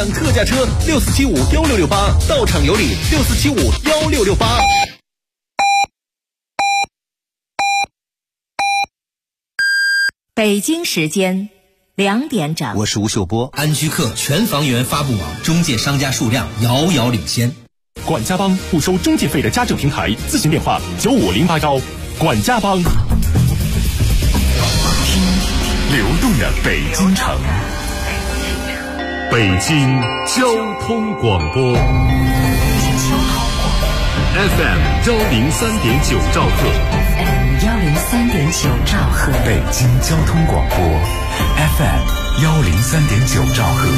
特价车64751668，到场有礼64751668。 北京时间2点整， 我是吴秀波。 安居客全房源发布网，中介商家数量遥遥领先。 管家帮不收中介费的家政平台，咨询电话9508管家帮。听流动的北京城，北京交通广播 FM 103.9兆赫 103.9兆赫， 北京交通广播 FM 103.9兆赫。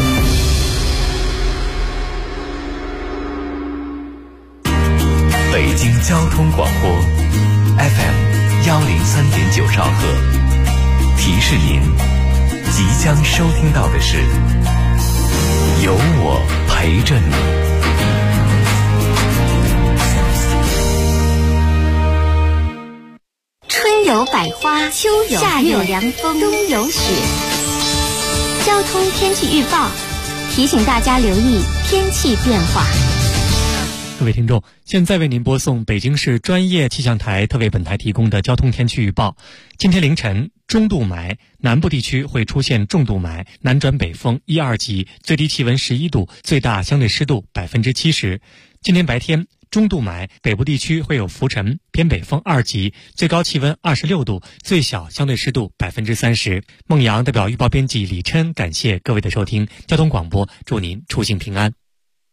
北京交通广播 FM 103.9兆赫，提示您，即将收听到的是有我陪着你。 春有百花，秋有夏有凉风，冬有雪。交通天气预报提醒大家留意天气变化。 各位听众，现在为您播送北京市专业气象台特为本台提供的交通天气预报。今天凌晨，中度霾，南部地区会出现重度霾，南转北风1、2级，最低气温11度，最大相对湿度70%。今天白天，中度霾，北部地区会有浮尘，偏北风2级，最高气温26度，最小相对湿度30%。孟阳代表预报编辑李琛感谢各位的收听，交通广播祝您出行平安。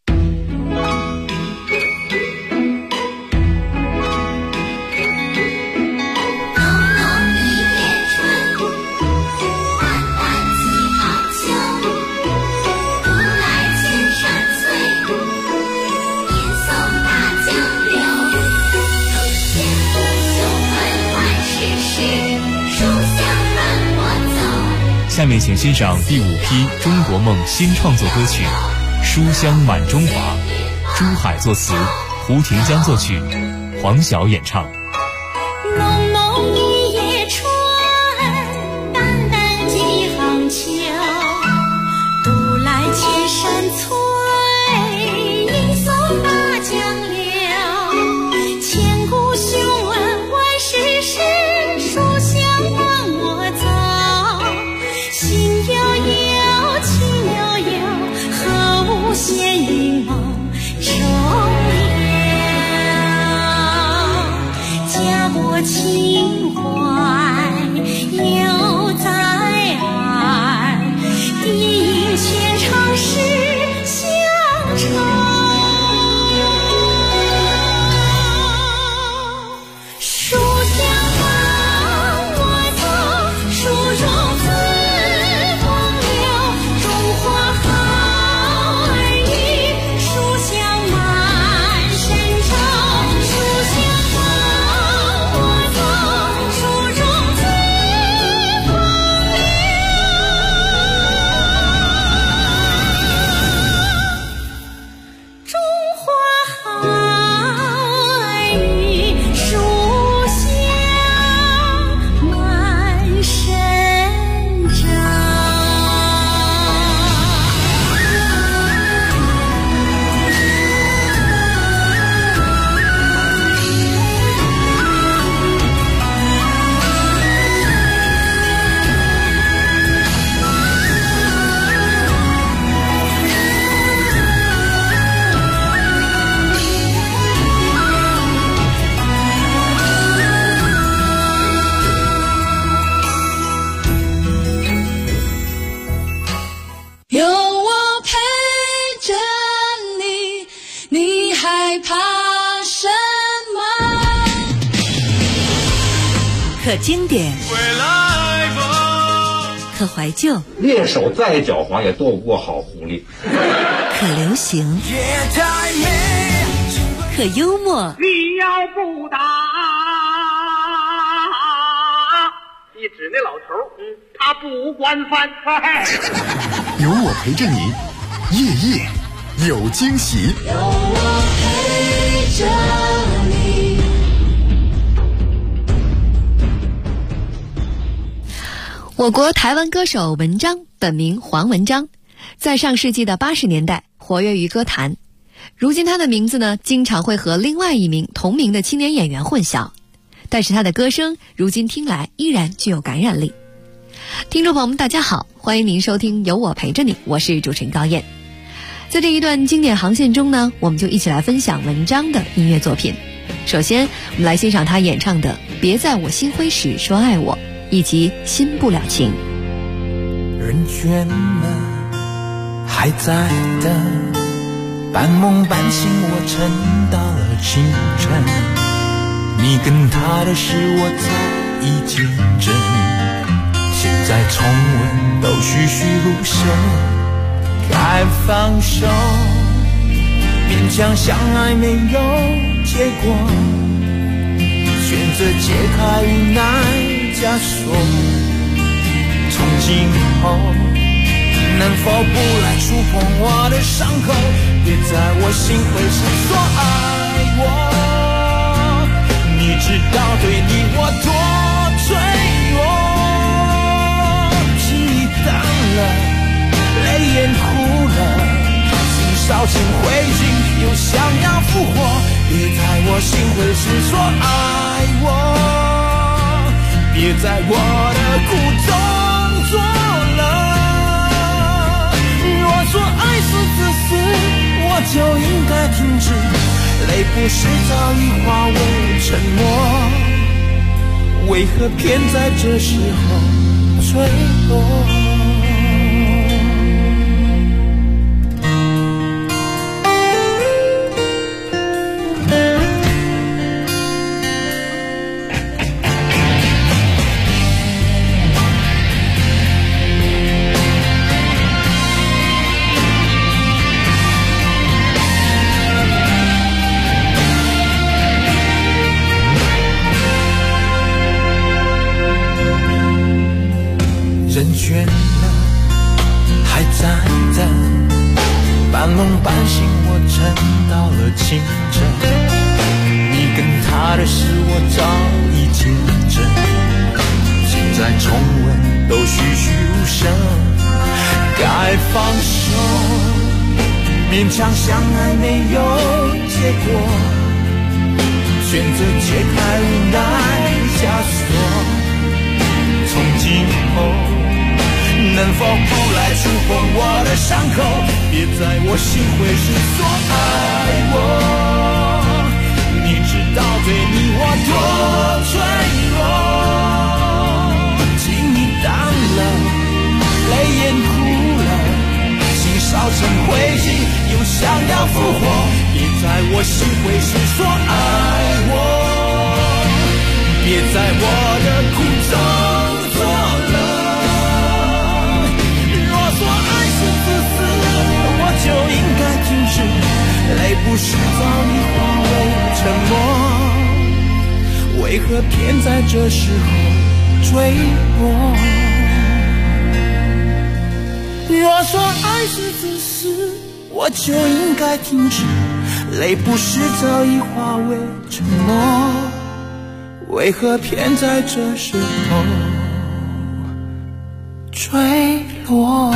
下面请欣赏第5批中国梦新创作歌曲《书香满中华》，朱海作词，胡廷江作曲，黄晓演唱。 浓浓一夜春，淡淡几行秋，独来千山翠，迎送大江流。千古雄文万世事，书香伴我走。心悠悠，情悠悠，何无闲云梦中流。家国情怀犹在耳，低吟千场诗相酬。书香伴我走，书中自风流，中华好儿女，书香满神州。书香伴我走，书中自风流。中华好儿女，书香满神州。有我陪着你，你害怕什么？ 可经典，可怀旧， 猎手再狡猾也斗不过好狐狸。 可流行，可幽默， 你要不打，你指那老头，他不惯犯。 有我陪着你，夜夜有惊喜。 有我陪着你。 我国台湾歌手文章，本名黄文章， 在上世纪的80年代活跃于歌坛，如今他的名字呢，经常会和另外一名同名的青年演员混淆，但是他的歌声如今听来依然具有感染力。听众朋友们大家好，欢迎您收听有我陪着你，我是主持人高燕。在这一段经典航线中呢，我们就一起来分享文章的音乐作品。首先我们来欣赏他演唱的别在我心灰时说爱我，以及心不了情。 人倦了还在等，半梦半醒我撑到了清晨，你跟他的事我早已见证，现在重温都栩栩如生，该放手，勉强相爱没有结果，选择解开无奈枷锁，从今后能否不来触碰我的伤口，别在我心灰时说爱我，你知道对你我多脆弱，记忆淡了，泪眼哭了，心烧成灰烬又想要复活，别在我心灰时说爱我，别在我的苦中作乐，若说爱是自私，我就应该停止，泪不是早已化为沉默，为何偏在这时候坠落。人倦了还在等，半梦半醒我撑到了清晨，你跟他的事我早已见证，现在重温都栩栩如生，该放手，勉强相爱没有结果，选择解开无奈枷锁，从今后能否不来触碰我的伤口，别在我心灰时说爱我，你知道对你我多脆弱，情意淡了，泪眼哭了，心烧成灰烬又想要复活，别在我心灰时说爱我，别在我的苦中作乐，就应该停止，泪不是早已化为沉默，为何偏在这时候坠落？若说爱是自私，我就应该停止，泪不是早已化为沉默，为何偏在这时候坠落？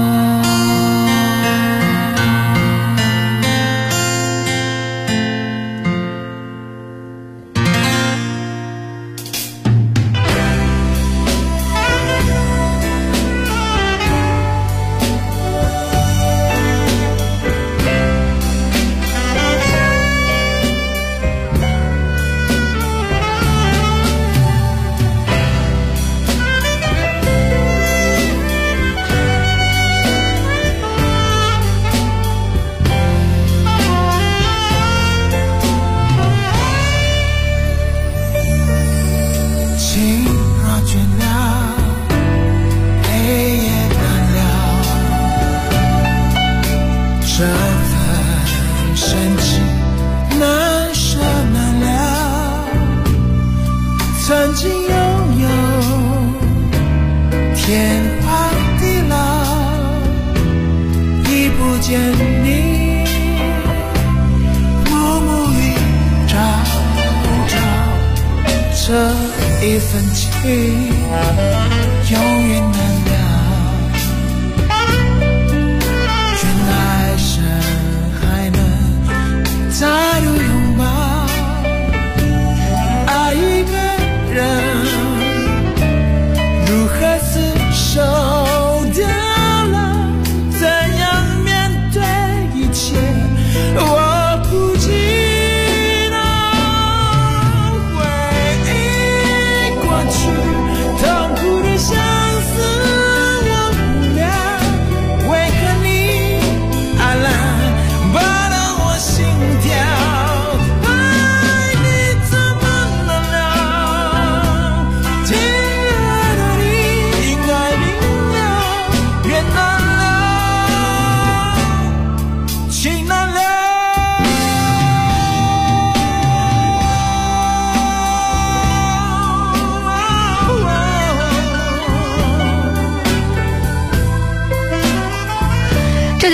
这一份情永远难了。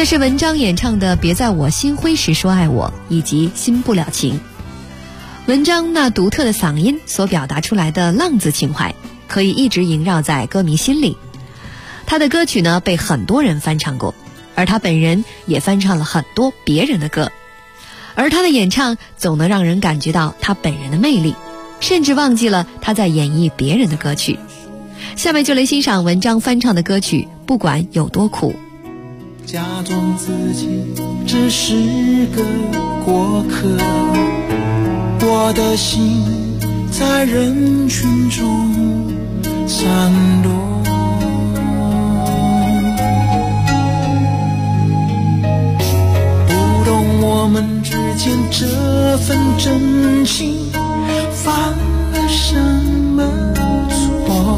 那是文章演唱的《别在我心灰时说爱我》以及《新不了情》。文章那独特的嗓音所表达出来的浪子情怀，可以一直萦绕在歌迷心里。他的歌曲呢，被很多人翻唱过，而他本人也翻唱了很多别人的歌。而他的演唱总能让人感觉到他本人的魅力，甚至忘记了他在演绎别人的歌曲。下面就来欣赏文章翻唱的歌曲《不管有多苦》。 假装自己只是个过客，我的心在人群中闪躲，不懂我们之间这份真情犯了什么错。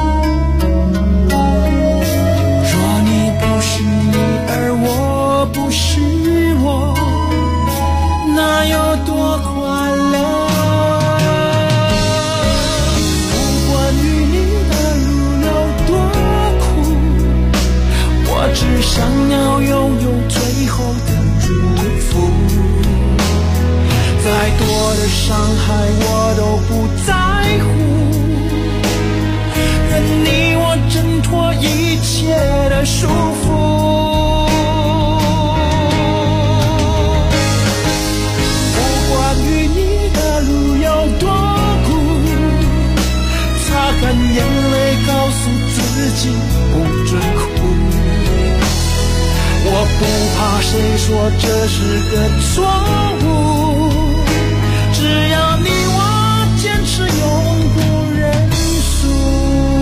若你不是你，而我不是我，那有多快乐？不管与你的路有多苦，我只想要拥有最后的祝福。再多的伤害我都不在乎，愿你我挣脱一切的束缚。不管与你的路有多苦，擦干眼泪告诉自己不准哭。我不怕谁说这是个错误，只要你我坚持永不认输。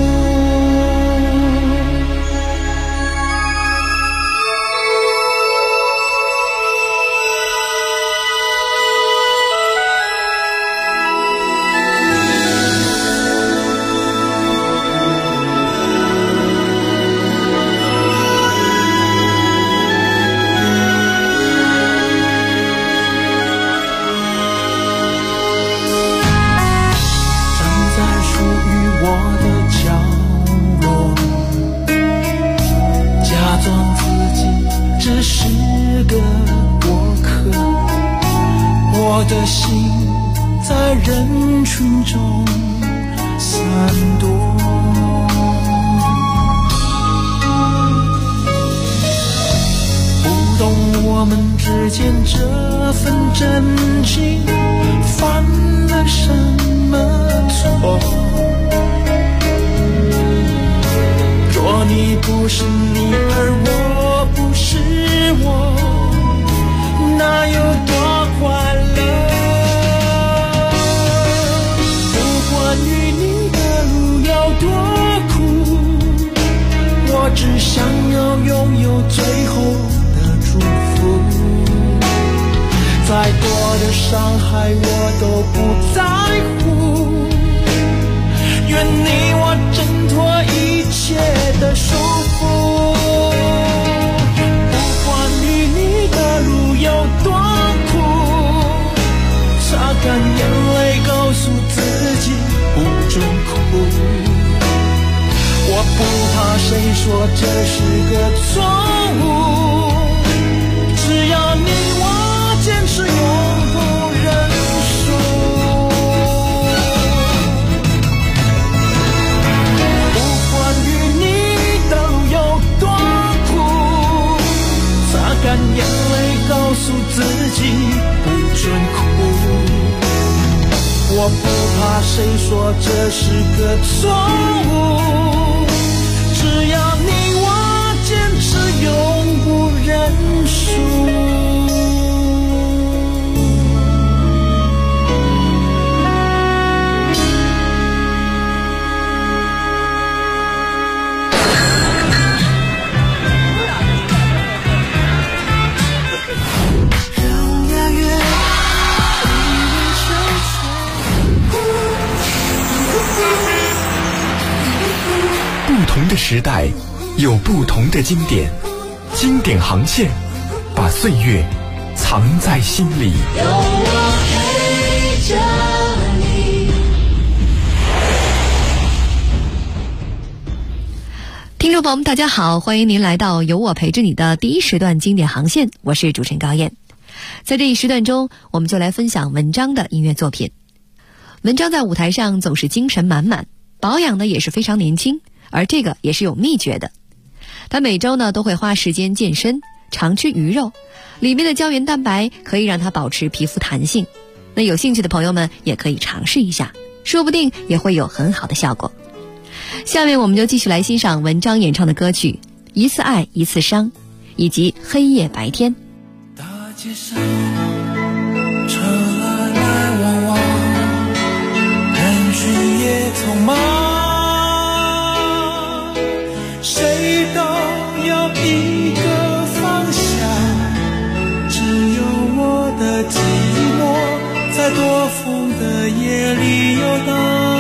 我的心在人群中闪躲，不懂我们之间这份真情犯了什么错。若你不是你，而我不是我，那有多快乐？不管与你的路有多苦，我只想要拥有最后的祝福。再多的伤害我都不在乎，愿你我挣脱一切的束缚。不管与你的路有多苦，擦干眼泪告诉自己不准哭。我不怕谁说这是个错误，只要你我坚持永不认输。不管与你的路有多苦，擦干眼泪告诉自己不准哭。我不怕谁说这是个错误，只要你我坚持永不认输。 不同的时代有不同的经典，经典航线把岁月藏在心里。有我陪着你。 听众朋友们，大家好，欢迎您来到有我陪着你的第一时段经典航线，我是主持人高燕。在这一时段中，我们就来分享文章的音乐作品。文章在舞台上总是精神满满，保养呢也是非常年轻，而这个也是有秘诀的。他每周呢都会花时间健身，常吃鱼肉，里面的胶原蛋白可以让他保持皮肤弹性。那有兴趣的朋友们也可以尝试一下，说不定也会有很好的效果。下面我们就继续来欣赏文章演唱的歌曲《一次爱一次伤》，以及《黑夜白天》。 大街上车来来往往，人群也匆忙，谁都有一个方向，只有我的寂寞在多风的夜里游荡。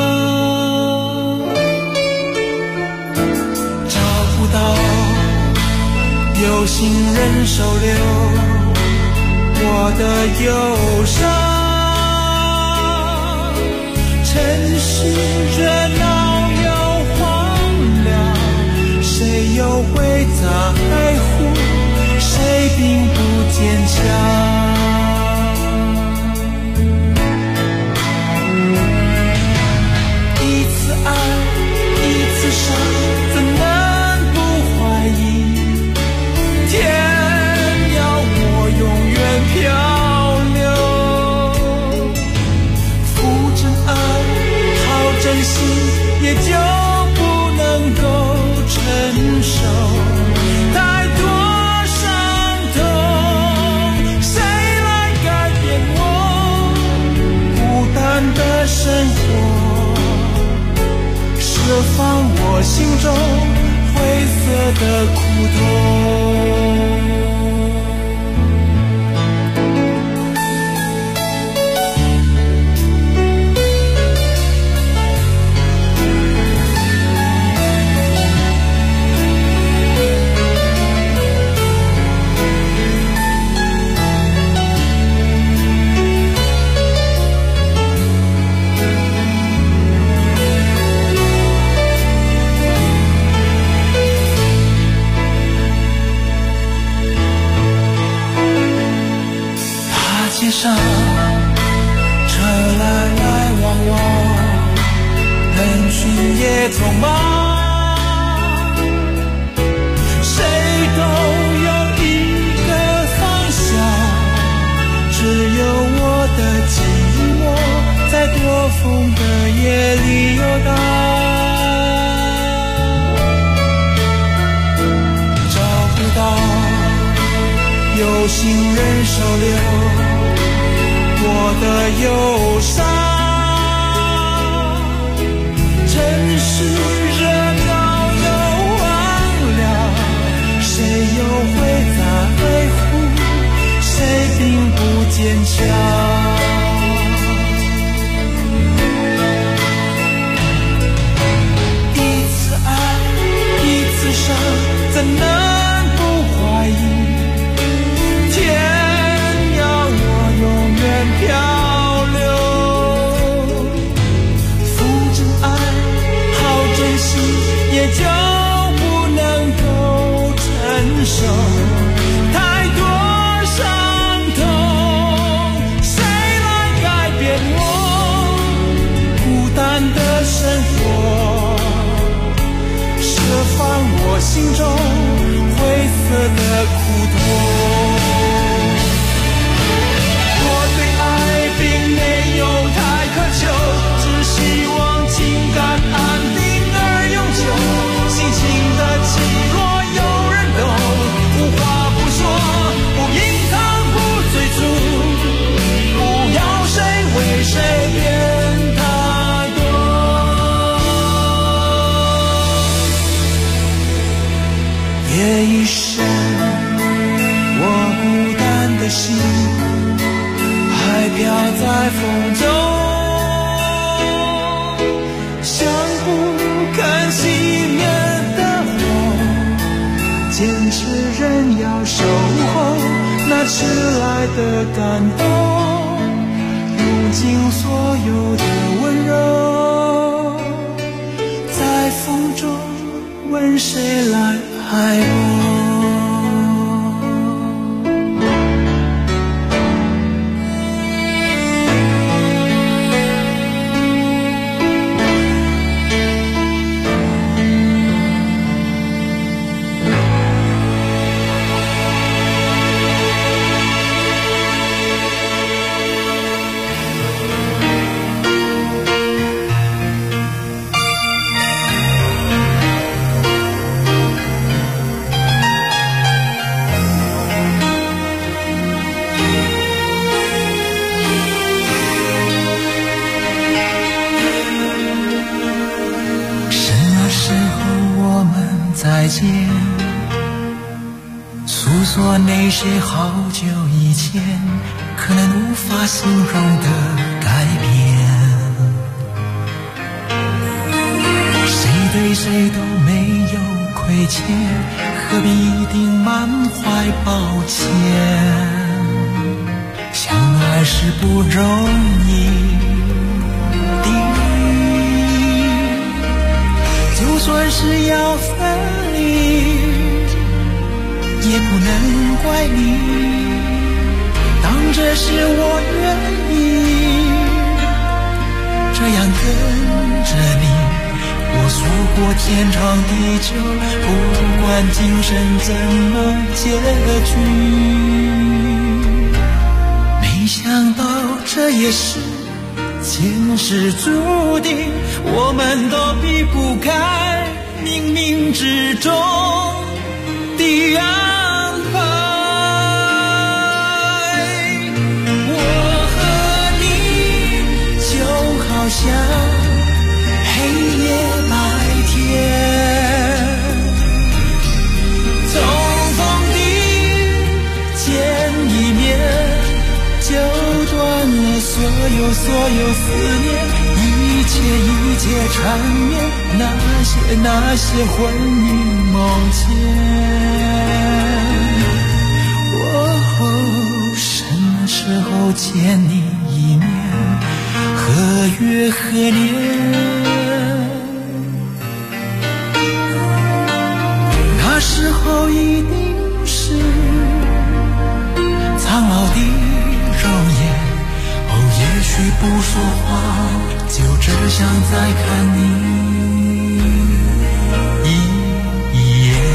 有心人收留我的忧伤，城市热闹又荒凉，谁又会在乎，谁并不坚强。一次爱一次伤，怎能不怀疑？天要我永远漂流，付真爱好真心，也就不能够承受太多伤痛。谁来改变我孤单的生活，释放我心中灰色的苦痛。街上车来来往往，人群也匆忙，谁都有一个方向，只有我的寂寞在多风的夜里游荡。找不到有心人收留我的忧伤，城市热闹又荒凉，谁又会在乎，谁并不坚强。一次爱一次伤，怎能不怀疑？漂流，付真爱好真心，也就不能够承受太多伤痛。谁来改变我孤单的生活，释放我心中灰色的苦痛。并没有太渴求，只希望情感安定而永久。心情的起落有人懂，无话不说，不隐藏，不追逐，不要谁为谁变太多。夜已深，我孤单的心还飘在风中，像不肯熄灭的火，坚持仍要守候那迟来的感动，用尽所有的温柔，在风中温谁来爱我？再见，诉说那些好久以前可能无法形容的改变。谁对谁都没有亏欠，何必一定满怀抱歉？相爱是不容易的，就算是要分也不能怪你，当这是我愿意这样跟着你。我说过天长地久，不管今生怎么结局。没想到这也是前世注定，我们都避不开冥冥之中的安排。我和你就好像黑夜白天，重逢的见一面，就断了所有思念，一切缠绵，那些魂萦梦牵。什么时候见你一面？何月何年？那时候一定是苍老的容颜。也许不说话，就只想再看你一眼。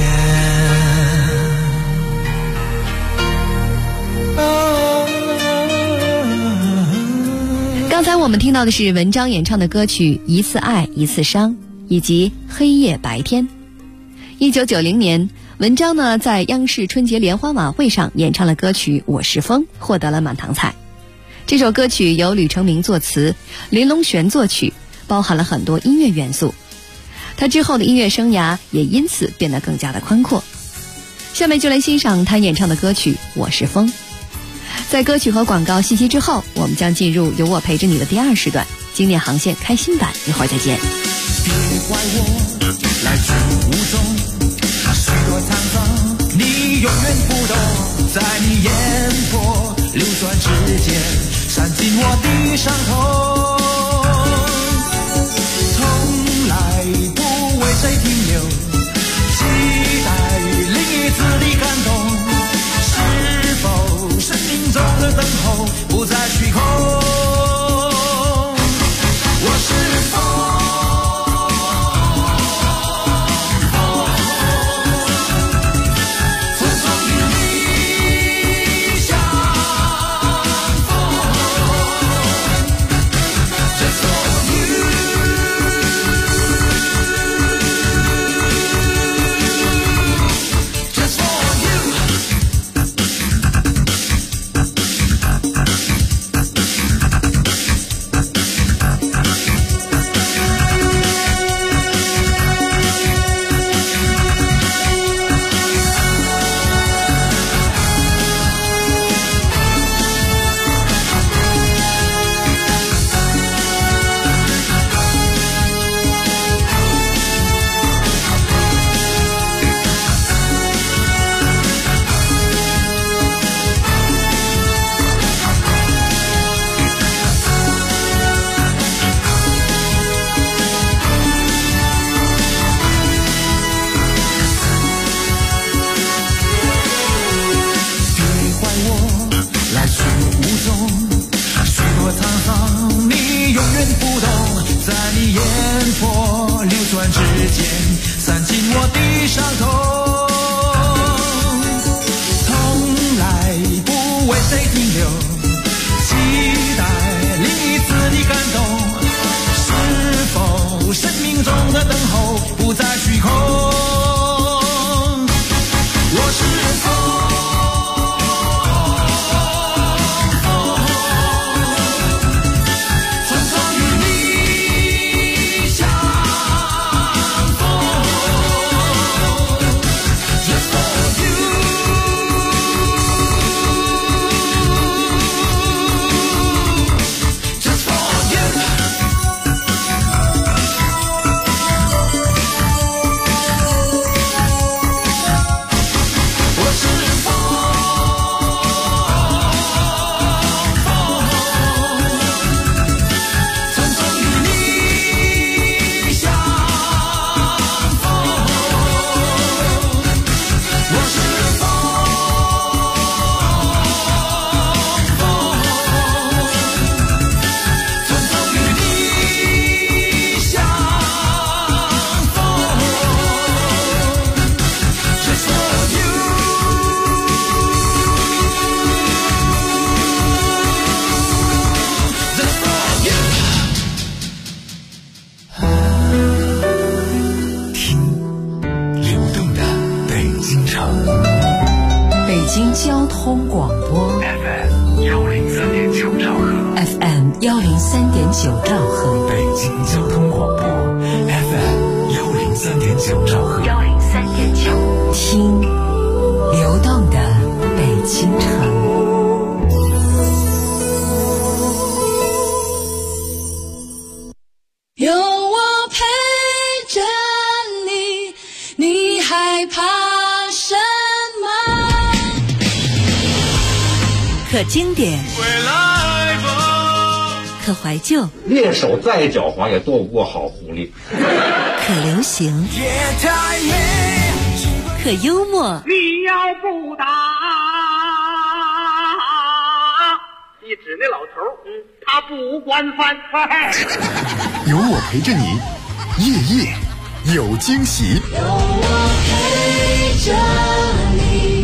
刚才我们听到的是文章演唱的歌曲《一次爱一次伤》以及《黑夜白天》。1990年，文章呢在央视春节联欢晚会上演唱了歌曲《我是风》，获得了满堂彩。这首歌曲由吕成明作词，林隆璇作曲，包含了很多音乐元素。他之后的音乐生涯也因此变得更加的宽阔。下面就来欣赏他演唱的歌曲《我是风》。在歌曲和广告信息之后，我们将进入有我陪着你的第二时段，经典航线开心版，一会儿再见。 别怪我来去无踪，许多沧桑你永远不懂，在你眼波流转之间，闪进我的伤痛，从来不为谁停留，期待另一次的感动，是否生命中的等候不再虚空？我是风。 谁停留？期待另一次的感动，是否生命中的等候不再虚空？我是风，匆匆与你相逢 ，Just for you。 交通广播 FM 103.9兆赫 FM 103.9兆赫， 北京交通广播 FM 103.9兆赫 103.9，听流动的北京城。 有我陪着你，你害怕什么？ 可经典，可怀旧， 猎手再狡猾也躲不过好狐狸。 可流行，可幽默。 你要不打，你指那老头，他不惯犯。 有我陪着你，夜夜有惊喜。 有我陪着你。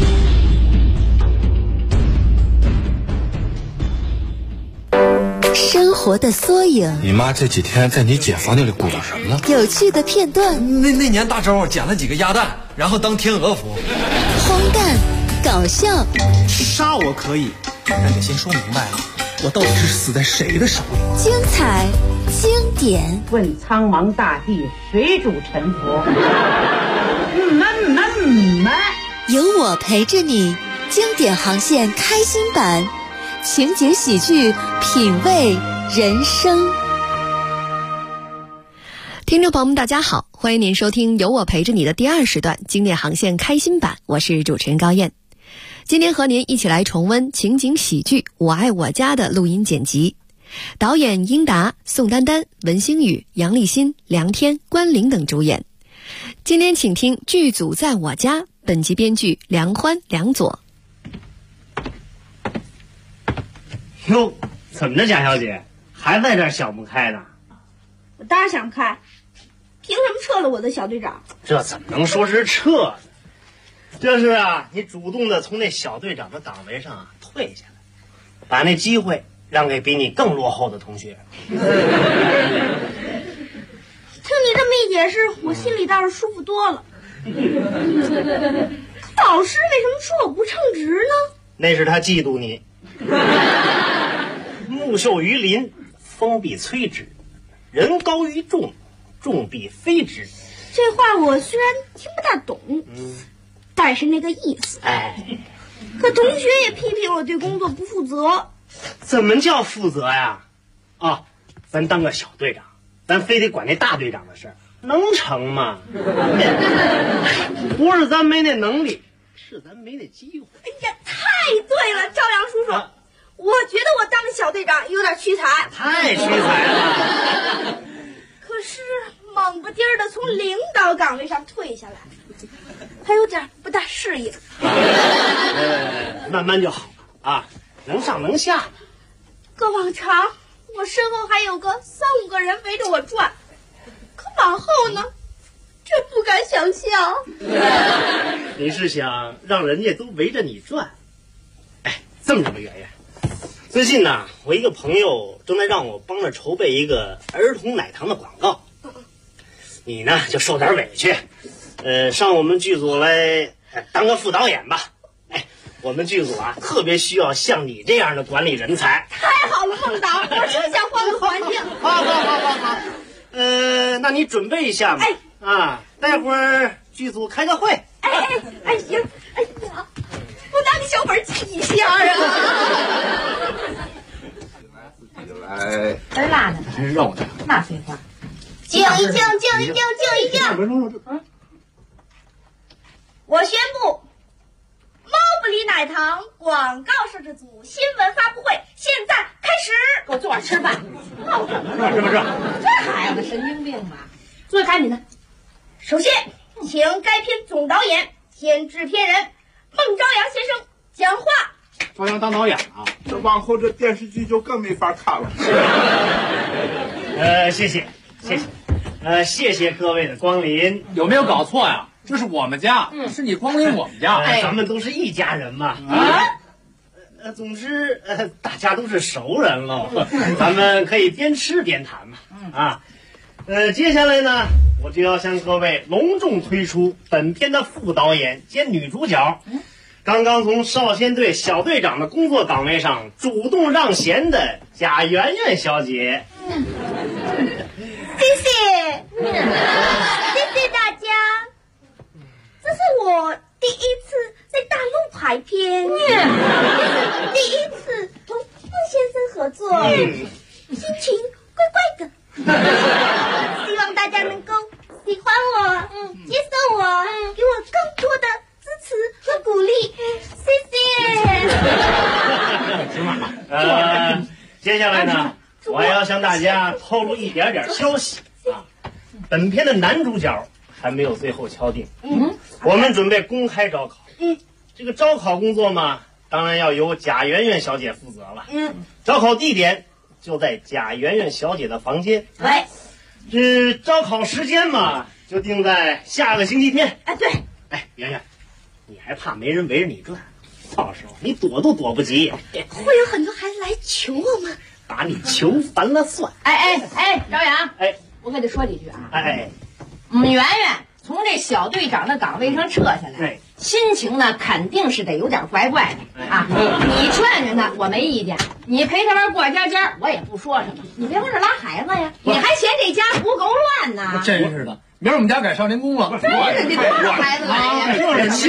生活的缩影， 你妈这几天在你姐房间里鼓捣什么呢？ 有趣的片段。 那年大周捡了几个鸭蛋，然后当天鹅服。 荒诞，搞笑。 杀我可以，但得先说明白了，我到底是死在谁的手里？ 精彩，经典。 问苍茫大地，谁主沉浮？ 有我陪着你，经典航线开心版。情节喜剧，品味人生。 听众朋友们大家好，欢迎您收听有我陪着你的第2时段经典航线开心版，我是主持人高燕。今天和您一起来重温情景喜剧《我爱我家》的录音剪辑，导演英达、宋丹丹、文星宇、杨立新、梁天、关凌等主演。今天请听剧组在我家，本集编剧梁欢、梁左。 哟，怎么着，贾小姐还在这儿想不开呢？ 我当然想不开，凭什么撤了我的小队长？ 这怎么能说是撤呢？这是啊，你主动的从那小队长的岗位上退下来，把那机会让给比你更落后的同学。 听你这么一解释，我心里倒是舒服多了。导师为什么说我不称职呢？ 那是他嫉妒你。木秀于林，风必摧之；人高于众，众必非之。 这话我虽然听不大懂，但是那个意思。可同学也批评我对工作不负责。 怎么叫负责呀？啊，咱当个小队长，咱非得管那大队长的事儿，能成吗？不是咱没那能力，是咱没那机会。 哎呀，太对了，朝阳叔叔。我觉得我当小队长有点屈才， 太屈才了。 可是猛不丁的从领导岗位上退下来，还有点不大适应。 慢慢就好了啊，能上能下。 搁往常，我身后还有个3、5个人围着我转，可往后呢，这不敢想象。 你是想让人家都围着你转？ 这么着吧，圆圆，最近呢，我一个朋友正在让我帮着筹备一个儿童奶糖的广告，你呢就受点委屈，上我们剧组来当个副导演吧。我们剧组啊，特别需要像你这样的管理人才。 太好了，孟导，我真想换个环境。 好。那你准备一下吧。待会儿剧组开个会。 行，我拿个小本记一下啊。 来， 儿辣的， 还是肉的？ 那废话。静一静。我宣布。猫不理奶糖广告摄制组新闻发布会现在开始，给我坐会儿吃饭。闹什么呢？这孩子神经病吧？最赶紧的。首先，请该片总导演兼制片人孟朝阳先生讲话。 朝阳当导演啊，这往后这电视剧就更没法看了。 谢谢，谢谢各位的光临。 有没有搞错呀？这是我们家，是你光临我们家， 咱们都是一家人嘛。总之，大家都是熟人喽，咱们可以边吃边谈嘛。接下来呢，我就要向各位隆重推出本片的副导演兼女主角，刚刚从少先队小队长的工作岗位上主动让贤的贾圆圆小姐。 谢谢大家。这是我第一次在大陆拍片，第一次同傅先生合作，心情怪怪的。希望大家能够喜欢我，接受我，给我更多的支持和鼓励，谢谢。 接下来呢，我还要向大家透露一点消息本片的男主角还没有最后敲定。我们准备公开招考。这个招考工作嘛，当然要由贾圆圆小姐负责了。招考地点就在贾圆圆小姐的房间。这招考时间嘛，就定在下个星期天。 对。 圆圆，你还怕没人围着你转？到时候你躲都躲不及。 会有很多孩子来求我吗？ 把你求烦了算。 朝阳，我可得说几句啊。圆圆从这小队长的岗位上撤下来，心情呢肯定是得有点怪怪的啊。你劝劝他，我没意见；你陪他玩过家家，我也不说什么。你别往这拉孩子呀，你还嫌这家不够乱呢？ 真是的，明儿我们家改少年宫了。 真是你多少孩子来呀？ 静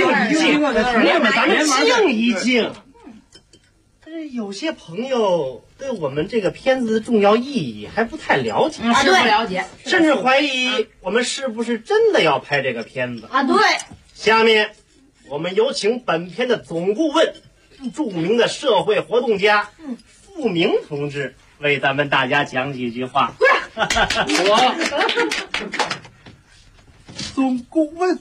一静。有些朋友对我们这个片子的重要意义还不太了解， 是不了解， 甚至怀疑我们是不是真的要拍这个片子。 对。 下面我们有请本片的总顾问，著名的社会活动家傅明同志为咱们大家讲几句话。 总顾问。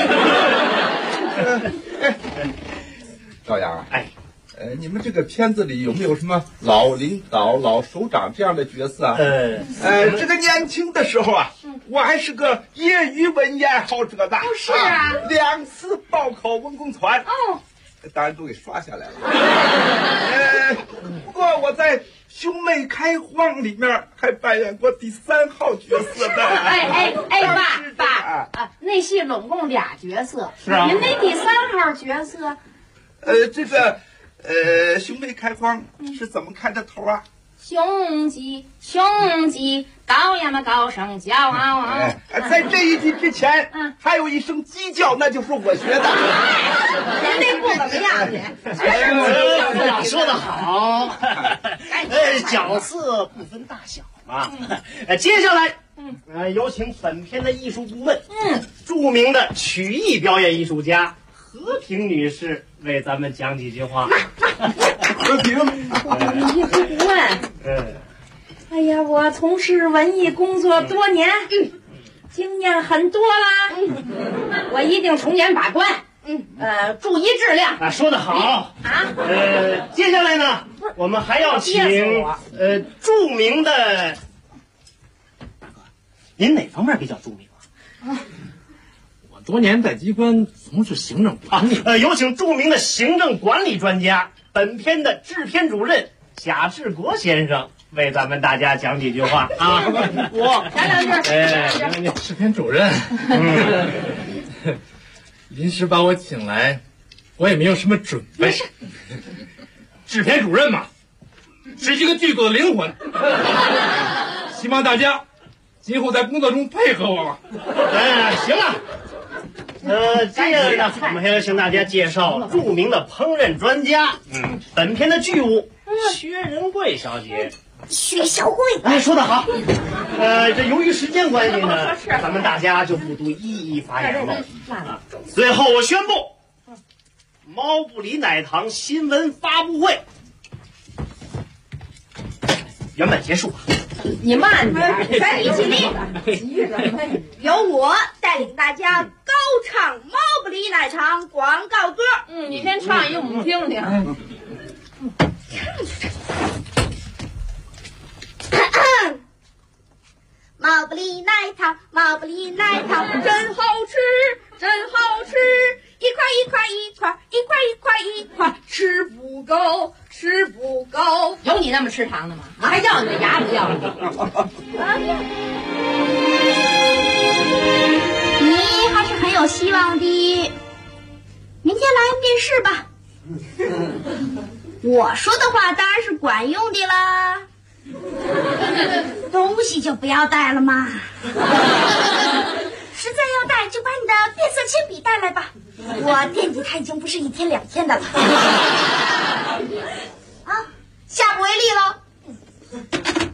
朝阳啊，你们这个片子里有没有什么老领导、老首长这样的角色啊？这个年轻的时候啊，我还是个业余文艺爱好者的。 是啊 ，2次报考文工团，当然都给刷下来了。不过我在《兄妹开荒》里面还扮演过第3号角色的。 爸，那戏总共俩角色， 是啊， 您那第3号角色？ 这个。兄妹开荒是怎么开的头啊？ 雄鸡，高呀嘛高声叫啊！ 在这一句之前，还有一声鸡叫，那就是我学的。 您这不怎么样去？ 说得好，角色不分大小嘛。接下来，有请本片的艺术顾问，著名的曲艺表演艺术家和平女士为咱们讲几句话。 和平， 艺术顾问。哎呀，我从事文艺工作多年，经验很多啦。我一定从严把关，注意质量。 说得好接下来呢，我们还要请著名的大哥，您哪方面比较著名啊？我多年在机关从事行政管理。 有请著名的行政管理专家，本片的制片主任贾志国先生为咱们大家讲几句话啊！ 我讲两句。 哎，制片主任，临时把我请来，我也没有什么准备。制片主任嘛，是一个剧组的灵魂，希望大家今后在工作中配合我吧。 行了。接着呢，我们还要向大家介绍著名的烹饪专家，本片的剧务薛仁贵小姐。 薛小贵， 哎，说得好。这由于时间关系呢，咱们大家就不都一一发言了。最后我宣布，猫不理奶糖新闻发布会圆满结束。 你慢点， 咱一起立。由我带领大家高唱猫不理奶糖广告歌。 你先唱一个，我们听听。 猫不理奶糖，猫不理奶糖，真好吃，真好吃，一块一块一块，一块一块一块，吃不够，吃不够。 有你那么吃糖的吗？我还要你的牙不要你？ 你还是很有希望的，明天来面试吧。我说的话当然是管用的啦。东西就不要带了嘛，实在要带就把你的变色铅笔带来吧，我惦记它已经不是1天2天的了。啊，下不为例了。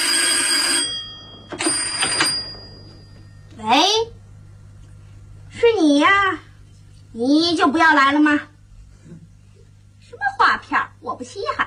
喂，是你呀？你就不要来了吗？什么画片？我不稀罕。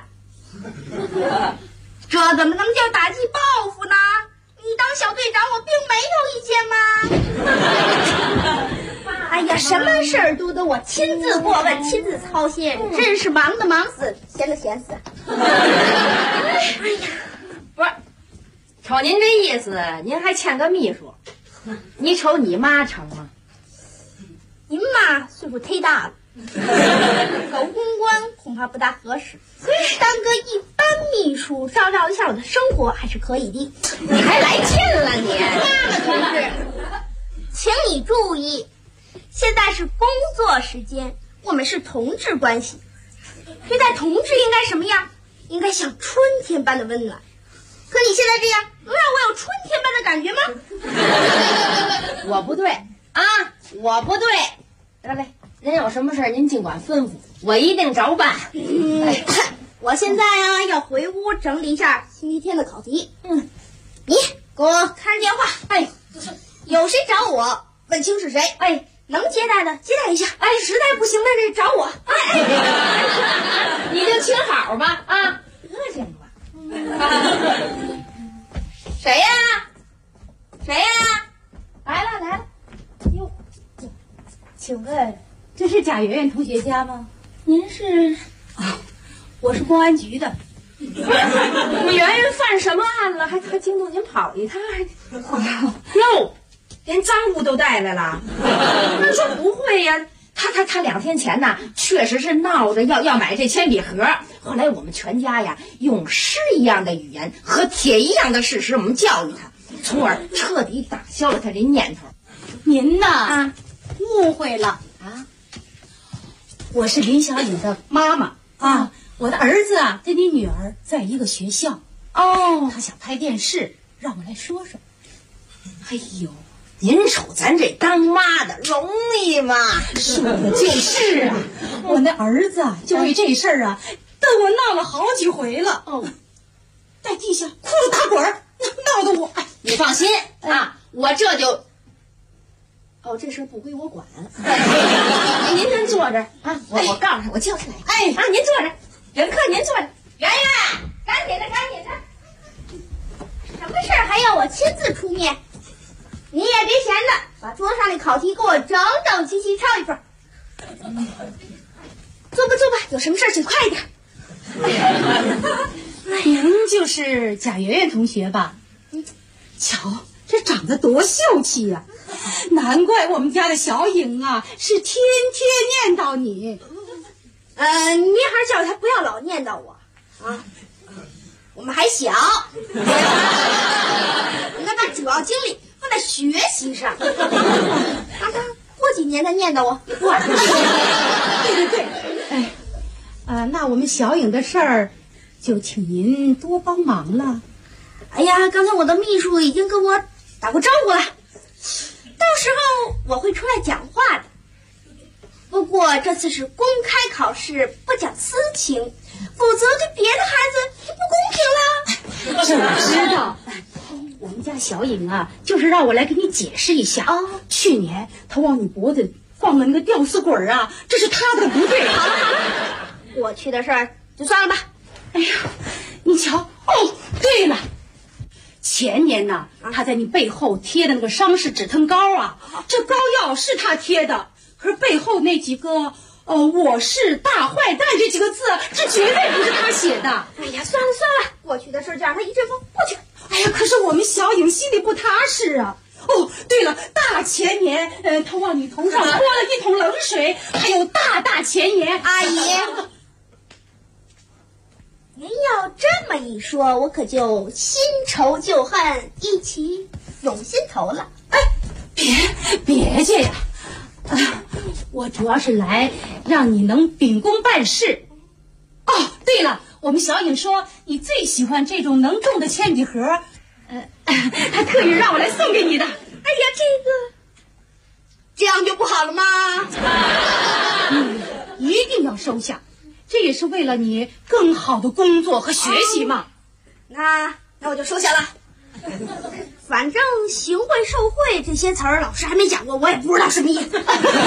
这怎么能叫打击报复呢？你当小队长，我并没有意见吗？哎呀，什么事儿都得我亲自过问，亲自操心，真是忙的忙死，闲的闲死。哎呀， 不是，瞅您这意思，您还欠个秘书。你瞅你妈成吗？ 您妈岁数忒大了，搞公关恐怕不大合适。当个一般秘书，照料一下我的生活还是可以的。 你还来劲了你？ 妈妈同志，请你注意，现在是工作时间，我们是同志关系，对待同志应该什么样？应该像春天般的温暖。可你现在这样，能让我有春天般的感觉吗？ 我不对啊，我不对。来，您有什么事您尽管吩咐，我一定照办。 我现在啊要回屋整理一下星期天的考题。你给我看着电话。哎，有谁找我，问清是谁。哎，能接待的接待一下。哎，实在不行的这找我。 哎，你就请好吧啊， 得行吧。谁呀？谁呀？ 来了。哟，请问这是贾圆圆同学家吗？ 您是？ 我是公安局的。 你圆圆犯什么案了？还惊动您跑一趟？哟，连赃物都带来了。那说不会呀，他2天前呢，确实是闹着要买这铅笔盒。后来我们全家呀，用诗一样的语言和铁一样的事实，我们教育他，从而彻底打消了他这念头。 您呐，误会了啊！我是林小雨的妈妈啊。我的儿子啊，跟你女儿在一个学校哦，他想拍电视，让我来说说。 哎呦，您瞅咱这当妈的容易吗？ 说的就是啊，我那儿子啊，就为这事儿啊，跟我闹了好几回了哦，在地下哭着打滚儿，闹得我。 你放心啊，我这就。哦，这事不归我管。您先坐着啊，我告诉他，我叫他来。哎啊，您坐着。任课您坐着，圆圆，赶紧的。 什么事儿还要我亲自出面？你也别闲着，把桌上的考题给我整整齐齐抄一份。坐吧，有什么事儿请快点。 您就是贾圆圆同学吧？瞧，这长得多秀气呀！ 难怪我们家的小颖啊是天天念叨你。 你还是叫他不要老念叨我啊。我们还小，应该把主要精力放在学习上。看看过几年再念叨我。 对，哎，那我们小颖的事儿就请您多帮忙了。 哎呀，刚才我的秘书已经跟我打过招呼了，到时候我会出来讲话的。不过这次是公开考试，不讲私情，否则对别的孩子就不公平了。 我知道，我们家小颖啊，就是让我来给你解释一下。去年她往你脖子放了那个吊丝棍啊，这是她的不对。 好了，过去的事儿就算了吧。 哎呀，你瞧，对了，前年呢，她在你背后贴的那个伤势止疼膏啊，这膏药是她贴的。可是背后那几个我是大坏蛋这几个字，这绝对不是他写的。 哎呀，算了，过去的事就让他一阵风过去。 哎呀，可是我们小颖心里不踏实啊。对了，大前年他往你头上泼了一桶冷水，还有大前年。 阿姨，您要这么一说，我可就新仇旧恨一起涌心头了。 哎，别介呀。我主要是来让你能秉公办事。对了，我们小颖说你最喜欢这种能动的铅笔盒，她特意让我来送给你的。哎呀，这样就不好了吗？ 一定要收下，这也是为了你更好的工作和学习嘛。 那我就收下了。反正行贿受贿这些词儿老师还没讲过，我也不知道什么意思。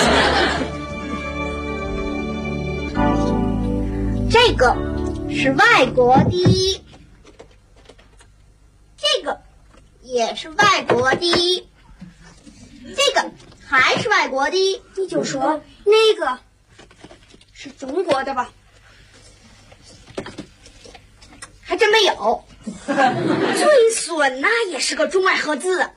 这个是外国第一，这个也是外国第一，这个还是外国第一。你就说那个是中国的吧？还真没有。最损也是个中外合字，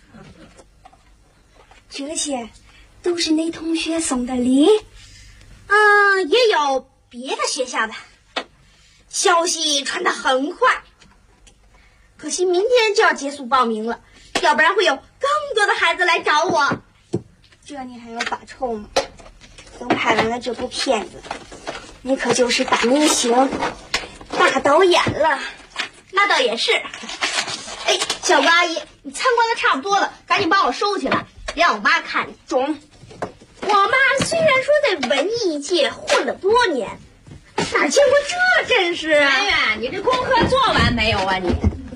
这些都是那同学送的礼。也有别的学校的，消息传得很快，可惜明天就要结束报名了，要不然会有更多的孩子来找我。这你还要把臭吗？等拍完了这部片子，你可就是大明星、大导演了。那倒也是。哎，小姑阿姨，你参观的差不多了，赶紧帮我收起来，别让我妈看肿。我妈虽然说在文艺界混了多年，哪见过这阵势啊？ 圆圆，你这功课做完没有啊你？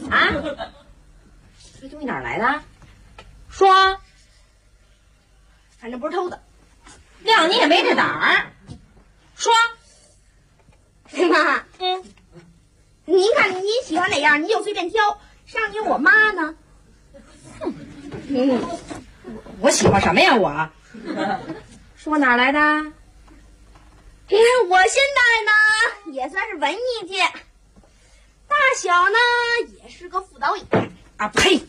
这东西哪儿来的？说， 反正不是偷的。 亮你也没这胆儿。说， 妈，您看您喜欢哪样，你就随便挑，谁让你我妈呢？ 我喜欢什么呀我？说哪儿来的？ 我现在呢也算是文艺界，大小呢也是个副导演。 呸！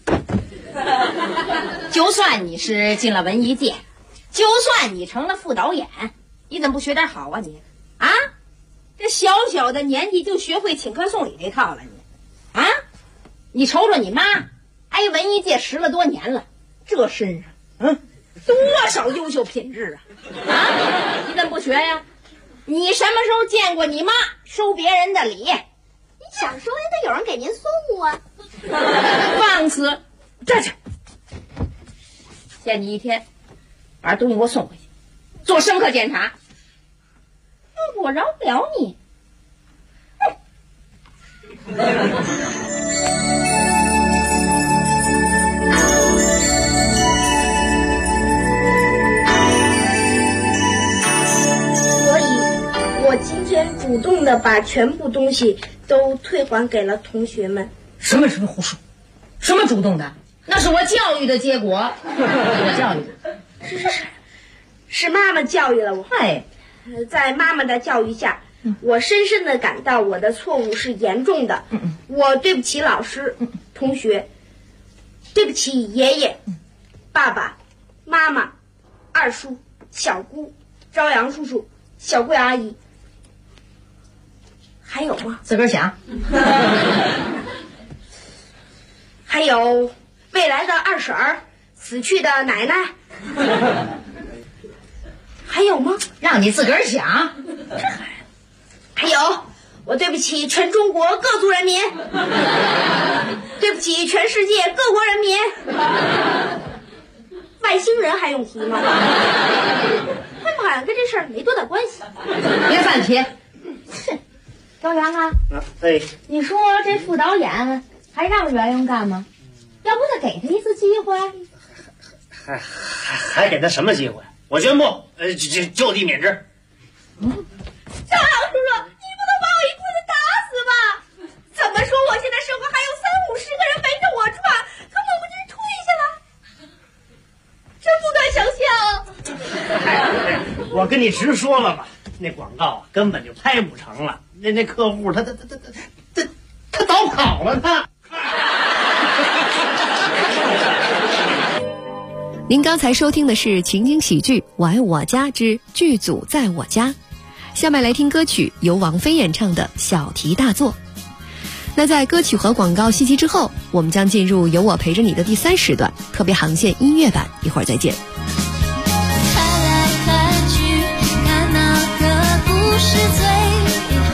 就算你是进了文艺界，就算你成了副导演，你怎么不学点好啊你？这小小的年纪就学会请客送礼这套了你？你瞅瞅你妈，挨文艺界10了多年了，这身上多少优秀品质啊！你怎么不学呀？你什么时候见过你妈收别人的礼？ 你想收也得有人给您送啊！ 放肆！这去，限你1天，把东西给我送回去，做深刻检查。我饶不了你。 所以我今天主动的把全部东西都退还给了同学们。 什么胡说？什么主动的？那是我教育的结果。我教育的。 是妈妈教育了我。在妈妈的教育下，我深深的感到我的错误是严重的。我对不起老师、同学，对不起爷爷、爸爸、 妈妈、二叔、小姑、朝阳叔叔、小桂阿姨。还有吗？ 自个儿想。 还有未来的二婶儿，死去的奶奶。还有吗？ 让你自个儿想。 还有，我对不起全中国各族人民，对不起全世界各国人民。外星人还用提吗？看不好像跟这事儿没多大关系。 别犯提。高原啊， 哎， 你说这副导演还让圆圆干吗？要不再给他一次机会？ 还给他什么机会？我宣布，就地免职。 张老叔叔，你不能把我一棍子打死吧？怎么说，我现在社会还有30-50个人围着我转，可我不就是退下来？真不敢想象。 我跟你直说了吧，那广告啊根本就拍不成了。那客户他早跑了他。 您刚才收听的是情景喜剧《我爱我家之剧组在我家》，下面来听歌曲由王菲演唱的《小题大做》。那在歌曲和广告息息之后，我们将进入有我陪着你的第3时段特别航线音乐版，一会儿再见。 看来看去，看哪个故事最好，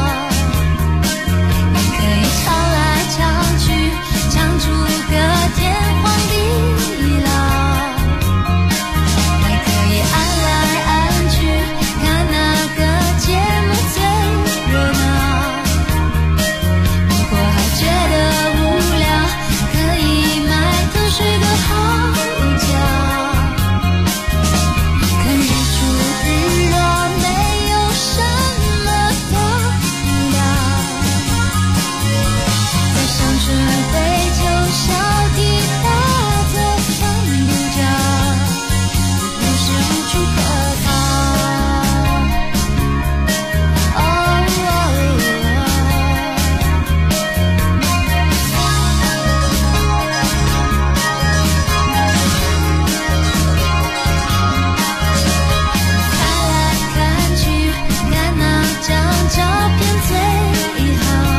你可以唱来唱去，唱出个天荒地老，还可以按来按去，看哪个节目最热闹。如果还觉得无聊，可以埋头睡个好觉。看日出日落，没有什么大不了。在乡村飞球，小题大做犯不着，不是无处可逃。看来看去，看哪张照片最好，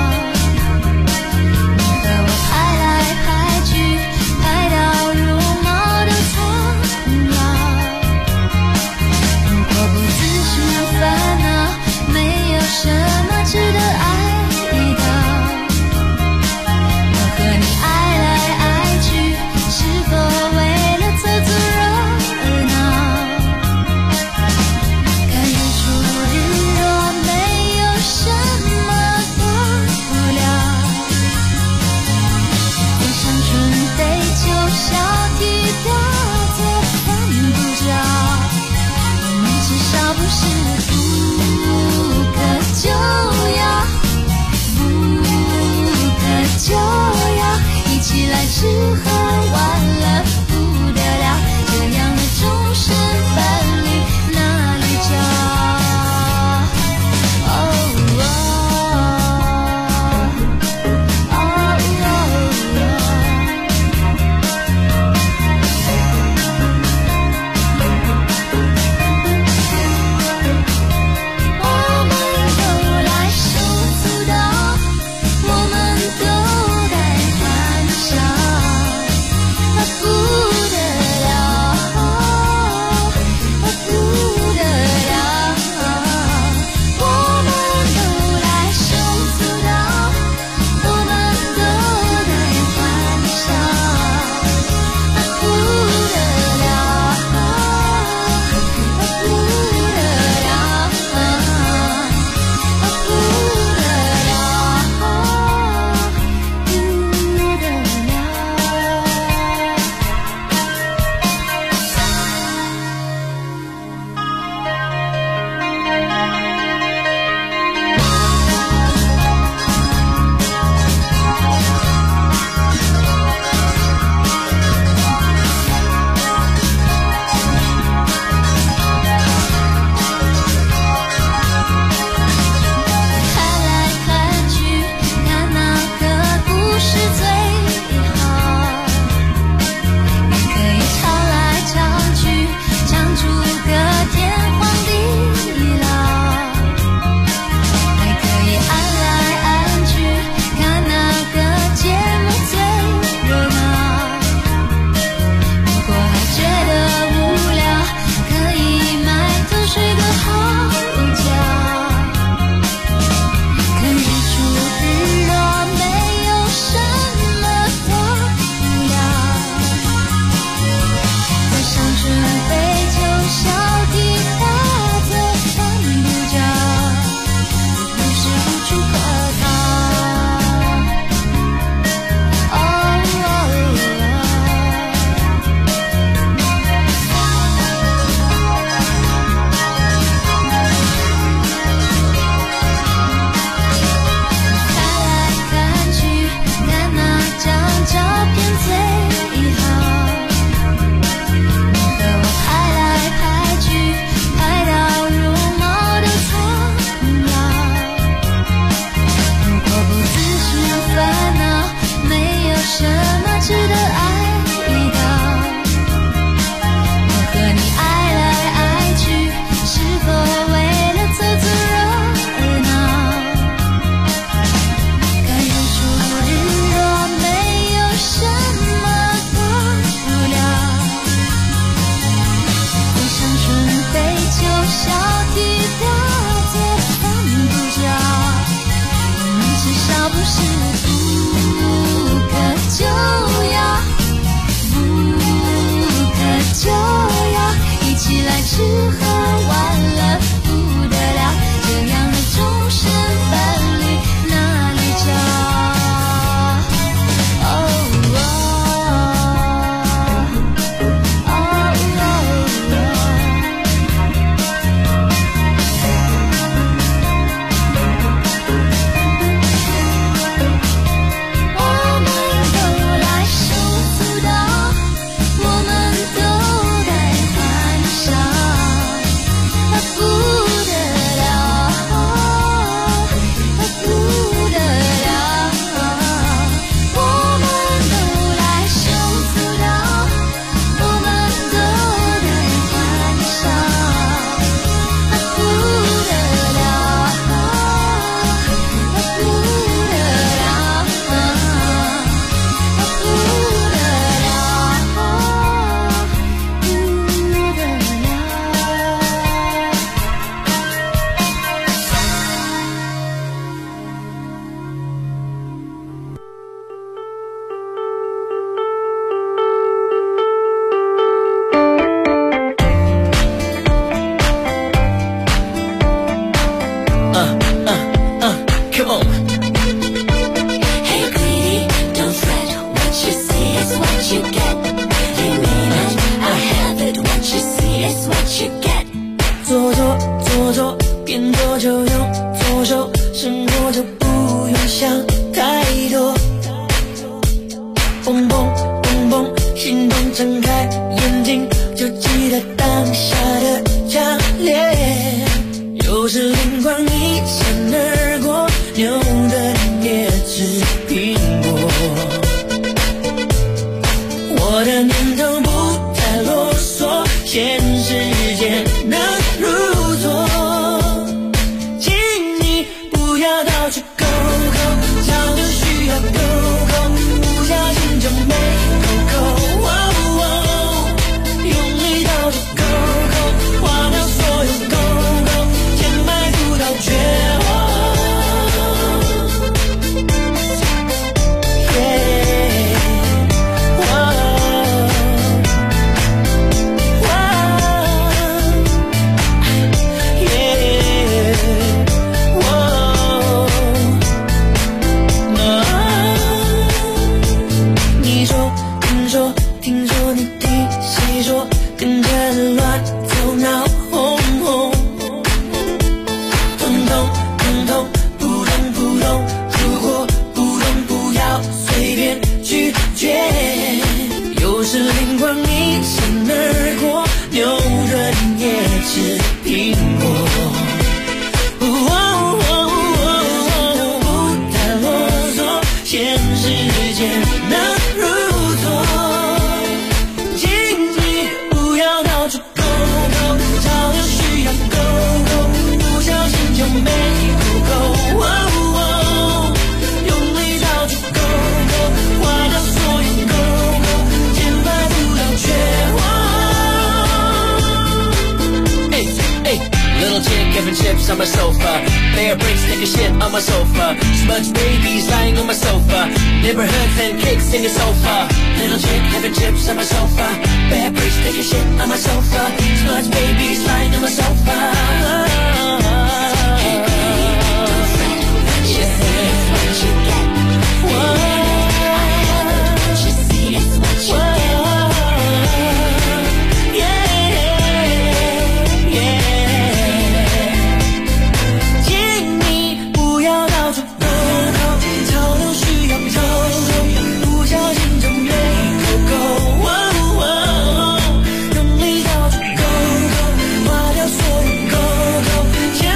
你和我拍来拍去，拍到如毛都苍老。如果不自寻烦恼，没有什么值得哀悼。我和你爱来爱去，是否为了凑凑热闹？看日出日落，没有什么大不了。在乡村飞球，小题大做犯不着。我们至少不是不可救药，不可救药，一起来吃喝玩乐不得了，这样的终身伴侣哪里找？我们都来受阻挡，我们都该欢笑。 适合完了不得了，这样的终身伴侣哪里找？ On my sofa, bear bricks, take a shit on my sofa. Smudge babies lying on my sofa. Neighborhood pancakes in your sofa. Little chick having chips on my sofa. Bear bricks, take a shit on my sofa. Smudge babies lying on my sofa. Hey baby, don't fret. What you see is what you get. I have it. What you see is what you get. 用力到处 go go， 花掉所有 go go。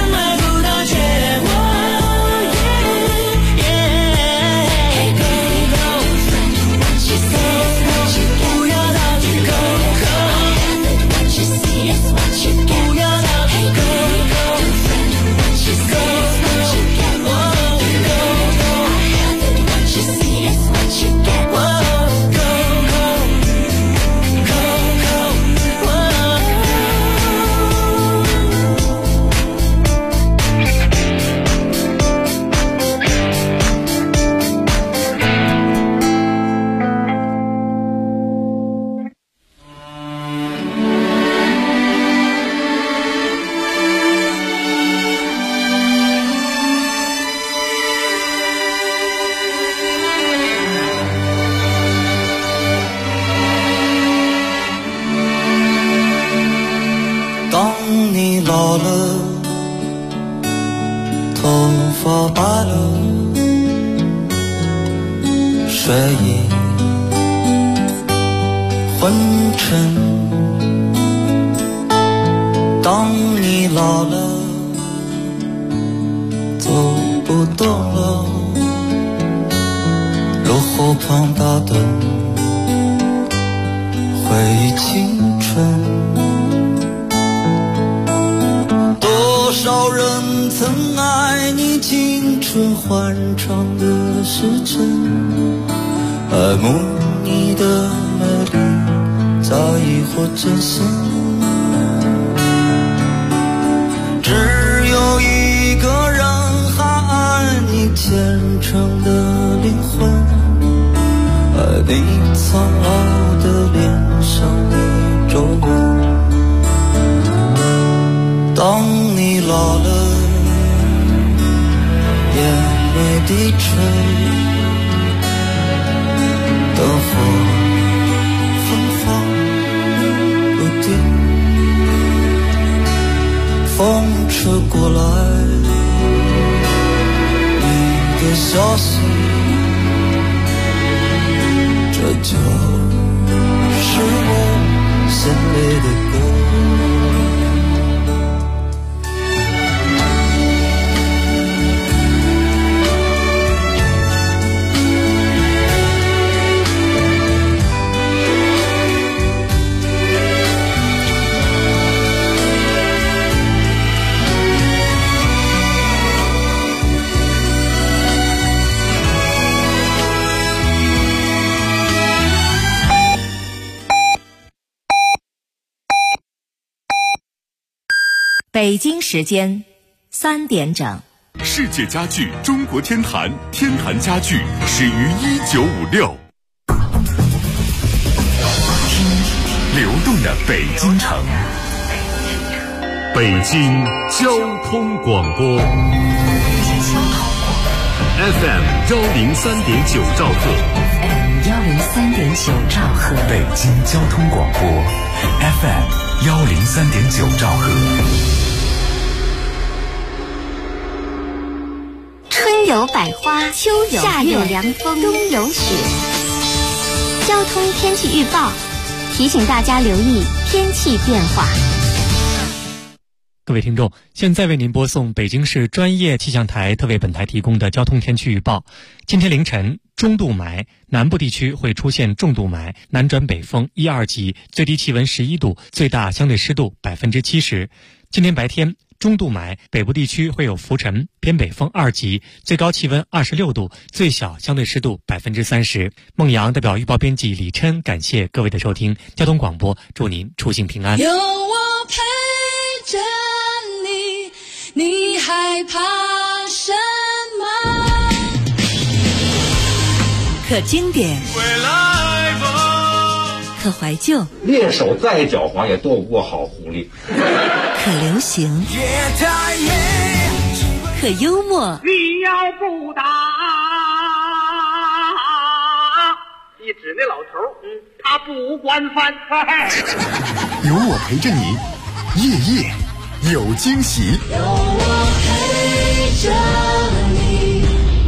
睡意昏沉。当你老了，走不动了，落后旁打盹，回忆青春。多少人曾爱你青春欢畅的时辰，爱慕你的美丽，在意或真心。只有一个人还爱你虔诚的灵魂，爱你苍老的脸上的皱纹。当你老了，眼泪低垂，灯火芬芳不定，风吹过来你的消息，这就是我心里的歌。 北京时间3点整。 世界家具中国天坛，天坛家具始于1956。听流动的北京城，北京交通广播 FM 103.9兆赫， 103.9兆赫， 北京交通广播 FM 103.9兆赫。 春有百花，秋有夏有凉风，冬有雪。交通天气预报提醒大家留意天气变化。 各位听众，现在为您播送北京市专业气象台特为本台提供的交通天气预报。今天凌晨，中度霾，南部地区会出现重度霾，南转北风1、2级，最低气温11度，最大相对湿度70%。今天白天，中度霾，北部地区会有浮尘，偏北风2级，最高气温26度，最小相对湿度30%。孟阳代表预报编辑李琛，感谢各位的收听。交通广播，祝您出行平安。 有我陪着你，你害怕什么？ 可经典，可怀旧， 猎手再狡猾也斗不过好狐狸。 可流行，可幽默。 你要不打，一指那老头，他不惯犯。 有我陪着你，夜夜有惊喜。 有我陪着你。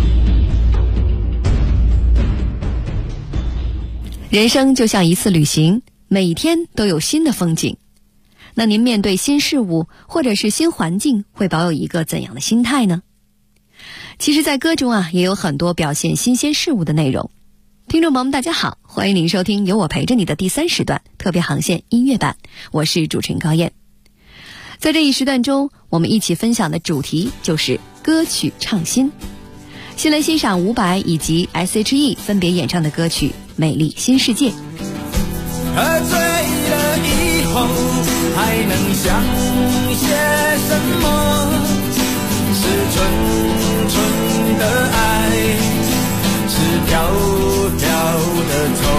人生就像一次旅行，每一天都有新的风景。那您面对新事物或者是新环境，会保有一个怎样的心态呢？其实在歌中也有很多表现新鲜事物的内容。听众朋友们大家好，欢迎您收听有我陪着你的第3时段特别航线音乐版，我是主持人高燕。在这一时段中，我们一起分享的主题就是歌曲唱新。先来欣赏伍佰以及 S.H.E 分别演唱的歌曲《美丽新世界》。 喝醉了以后还能想些什么？是纯纯的爱，是飘飘的愁。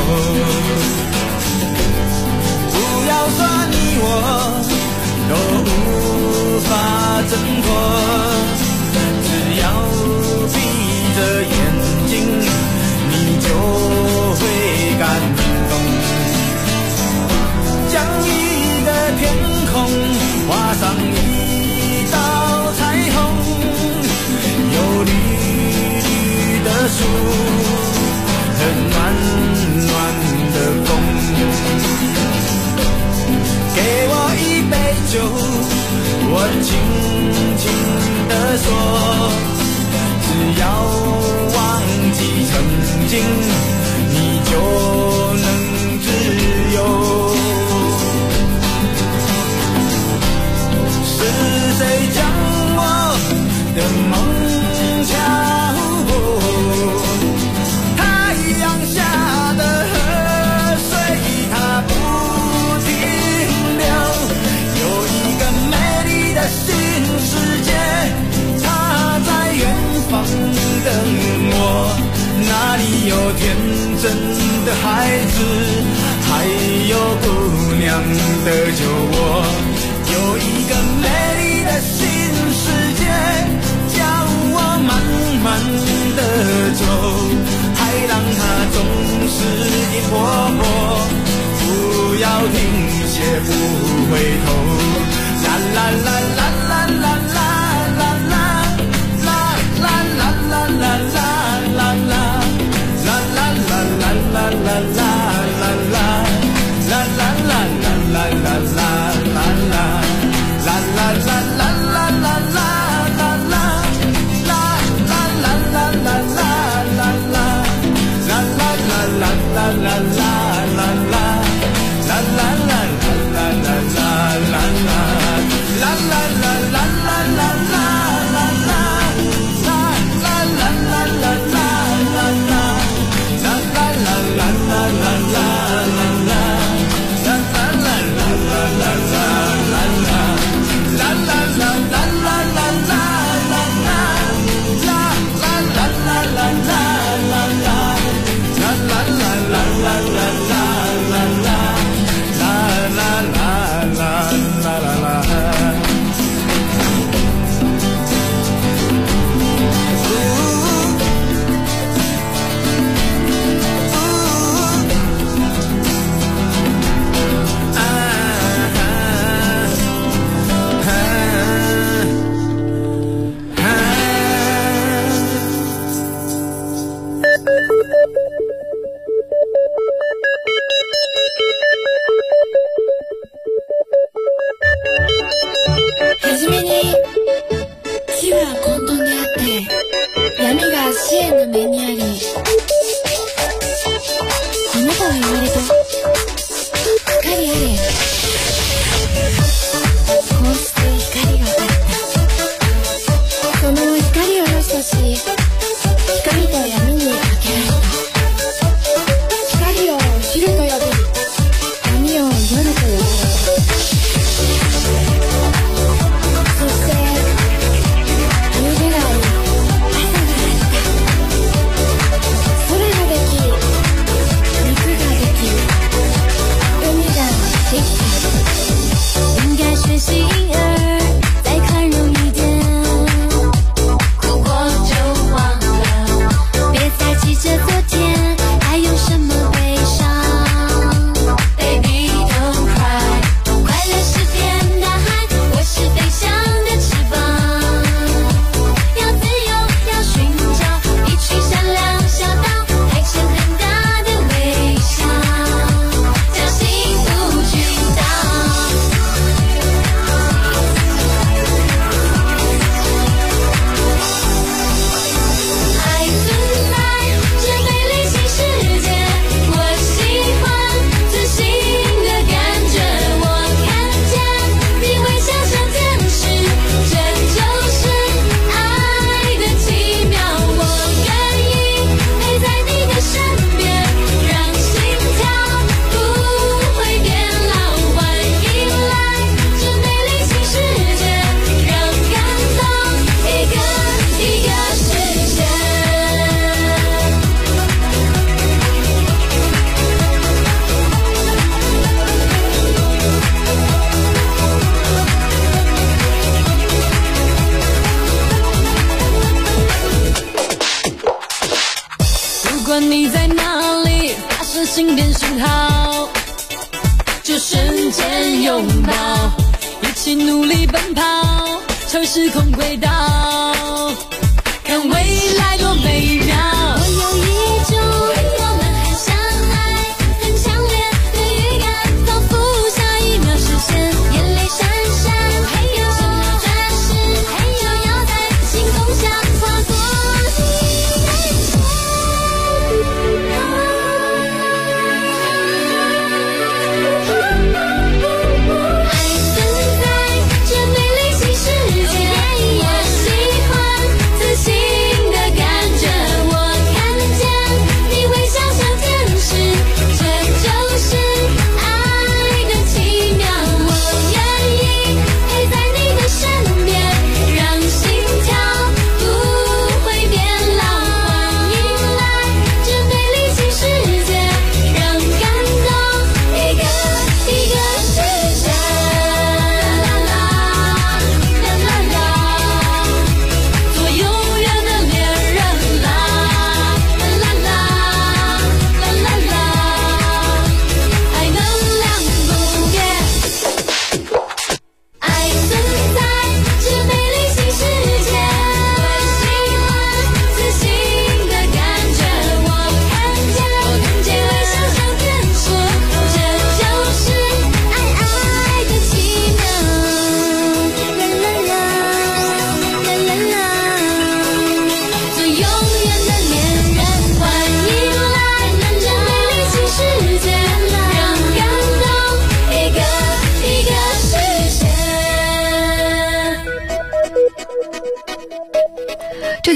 不要说你我都无法挣脱，只要闭着眼睛，你就会感动。将一个天空画上一道彩虹，有绿绿的树和要忘记曾经，你就能自由。是谁将我的梦敲破？太阳下的河水它不停留，有一个美丽的新世界，它在远方等我。那里有天真的孩子，还有姑娘的酒窝，有一个美丽的新世界，叫我慢慢的走，海浪它总是一波波，不要停歇不回头，啦啦啦啦啦啦啦啦啦啦啦啦啦啦啦啦啦啦啦心电讯号，就瞬间拥抱，一起努力奔跑，超时空轨道，看未来多美妙。我有一种我们很相爱很强烈的预感，仿佛下一秒实现，眼泪闪闪，还有什么转世，还有要在星空下跨过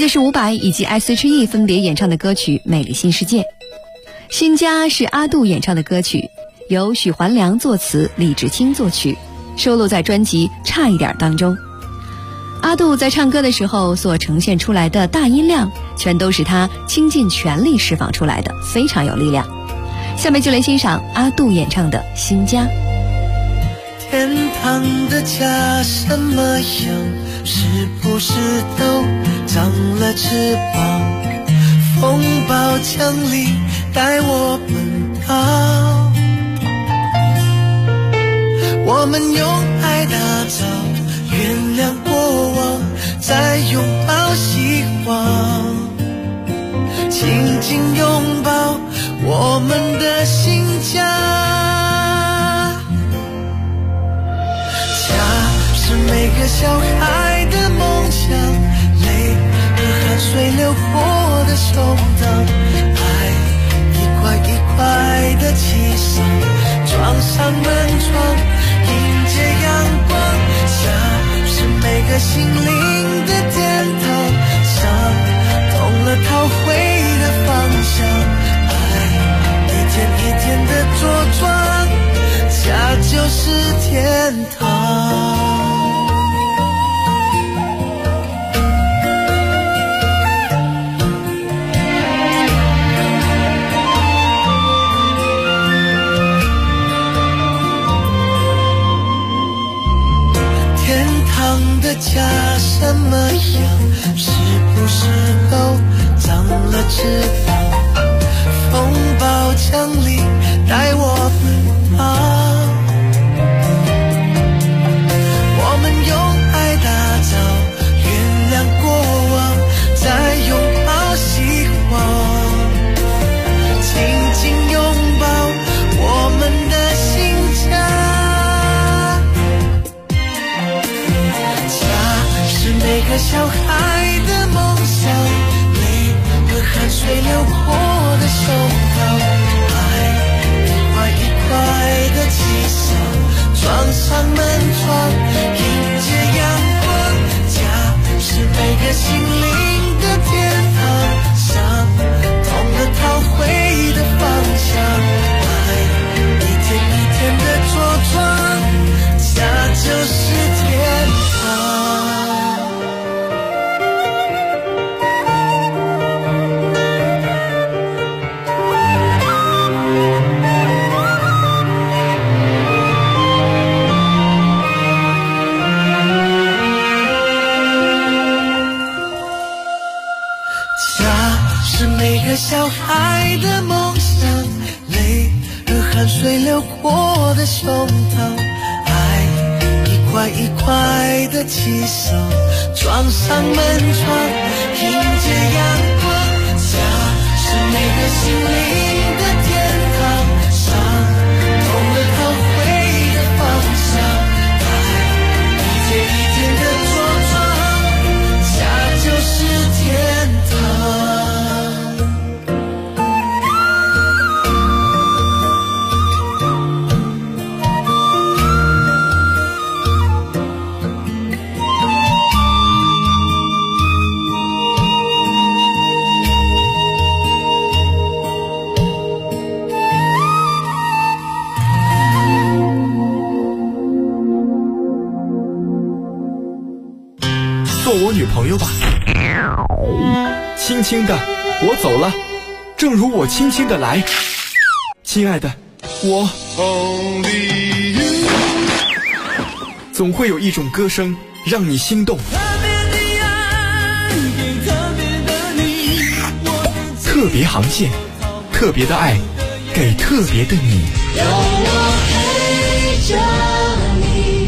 是伍佰以及 S.H.E 分别演唱的歌曲《美丽新世界》。新家是阿杜演唱的歌曲，由许环良作词，李志清作曲，收录在专辑《差一点》当中。阿杜在唱歌的时候所呈现出来的大音量，全都是他倾尽全力释放出来的，非常有力量。下面就来欣赏阿杜演唱的《新家》。 天堂的家什么样？是不是都长了翅膀？风暴降临，带我奔跑。我们用爱打造，原谅过往，再拥抱希望，紧紧拥抱我们的新家。家是每个小孩的梦想，泪和汗水流过的胸膛，爱一块一块的砌上，装上门窗，迎接阳光。家是每个心灵的殿堂，伤懂了逃回的方向，爱一天一天的茁壮，家就是天堂。家什么样？是不是都长了翅膀？风暴降临，带我奔跑。我们用爱打造，原谅过往，再拥抱希望，紧紧拥抱我们的新家。每个小孩的梦想，泪和汗水流过的胸膛，爱一块一块的砌上，装上门窗，迎接阳光。家是每个心灵的天堂，伤痛了逃回的方向，爱一天一天的茁壮，家就是天堂。小孩的梦想，泪和汗水流过的胸膛，爱一块一块的砌上，装上门窗，迎接阳光。家是每个心灵的天堂，伤痛了逃回的方向，爱一天一天的茁壮，家就是天堂。 做我女朋友吧。轻轻的，我走了，正如我轻轻的来。亲爱的，我总会有一种歌声让你心动。特别航线，特别的爱，给特别的你。有我陪着你。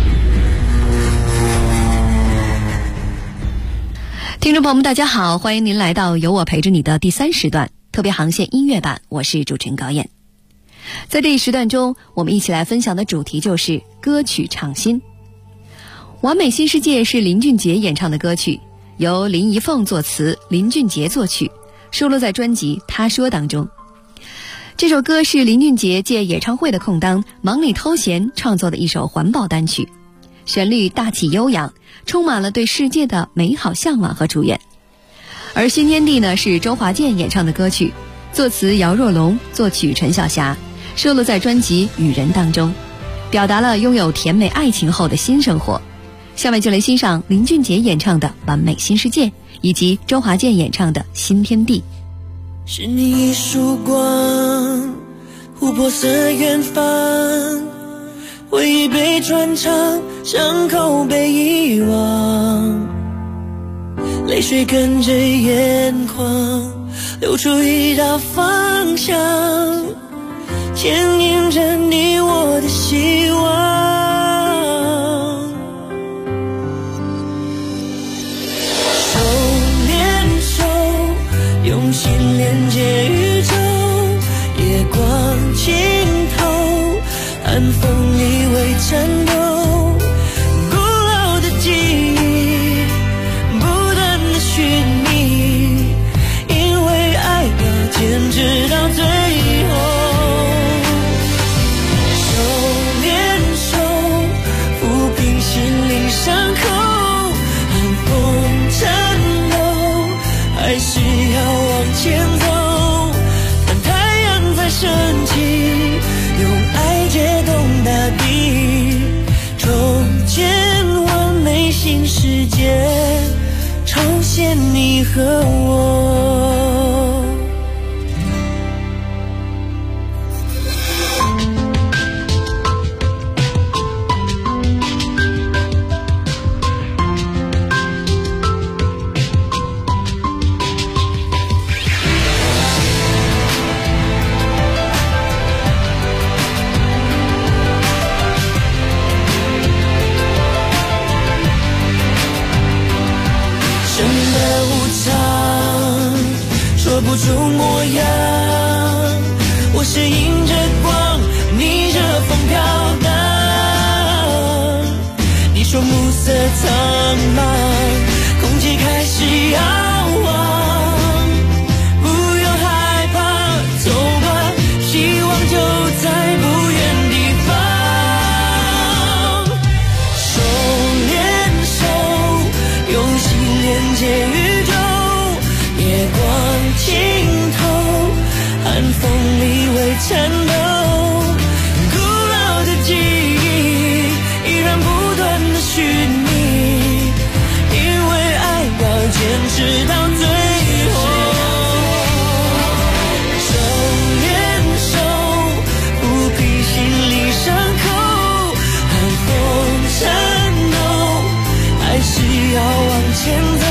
听众朋友们大家好，欢迎您来到有我陪着你的第3时段特别航线音乐版，我是主持人高燕。在这一时段中，我们一起来分享的主题就是歌曲唱新。完美新世界是林俊杰演唱的歌曲，由林一凤作词，林俊杰作曲，收录在专辑《他说》当中。这首歌是林俊杰借演唱会的空档忙里偷闲创作的一首环保单曲，旋律大气悠扬，充满了对世界的美好向往和祝愿。 而《新天地》呢是周华健演唱的歌曲，作词姚若龙，作曲陈小霞，收录在专辑《雨人》当中，表达了拥有甜美爱情后的新生活。下面就来欣赏林俊杰演唱的《完美新世界》，以及周华健演唱的《新天地》。 是你一束光，琥珀色远方，回忆被穿肠，伤口被遗忘，泪水跟着眼眶流出一道方向，牵引着你我的希望。手牵手，用心连接宇宙，夜光尽头，寒风里微颤抖，古老的记忆不断的寻觅，因为爱要坚持到最后。手牵手，抚平心灵伤口，寒风颤抖，还是要往前走，当太阳在升起，用爱解冻大地，重建完美新世界，重现你和我。说不出模样，我是迎着光，逆着风飘荡。你说暮色苍茫，空气开始遥望，不用害怕，走吧，希望就在不远地方。手牵手，用心连接宇宙，夜光尽头，寒风里微颤抖，古老的记忆依然不断的寻觅，因为爱要坚持到最后。手牵手，抚平心里伤口，寒风颤抖，还是要往前走，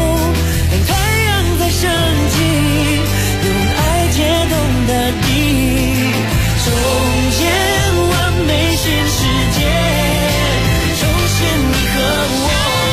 升起，用爱解冻大地，重建完美新世界，重现你和我。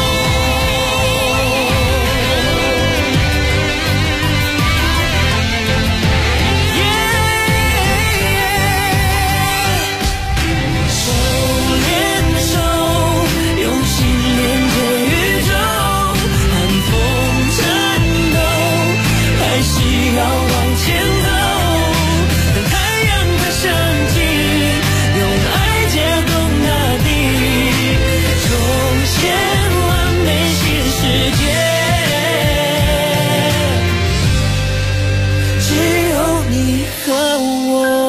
手牵手，用心连接宇宙，寒风颤抖，还是要往前走，等太阳在升起，用爱解冻大地，重现完美新世界，只有你和我。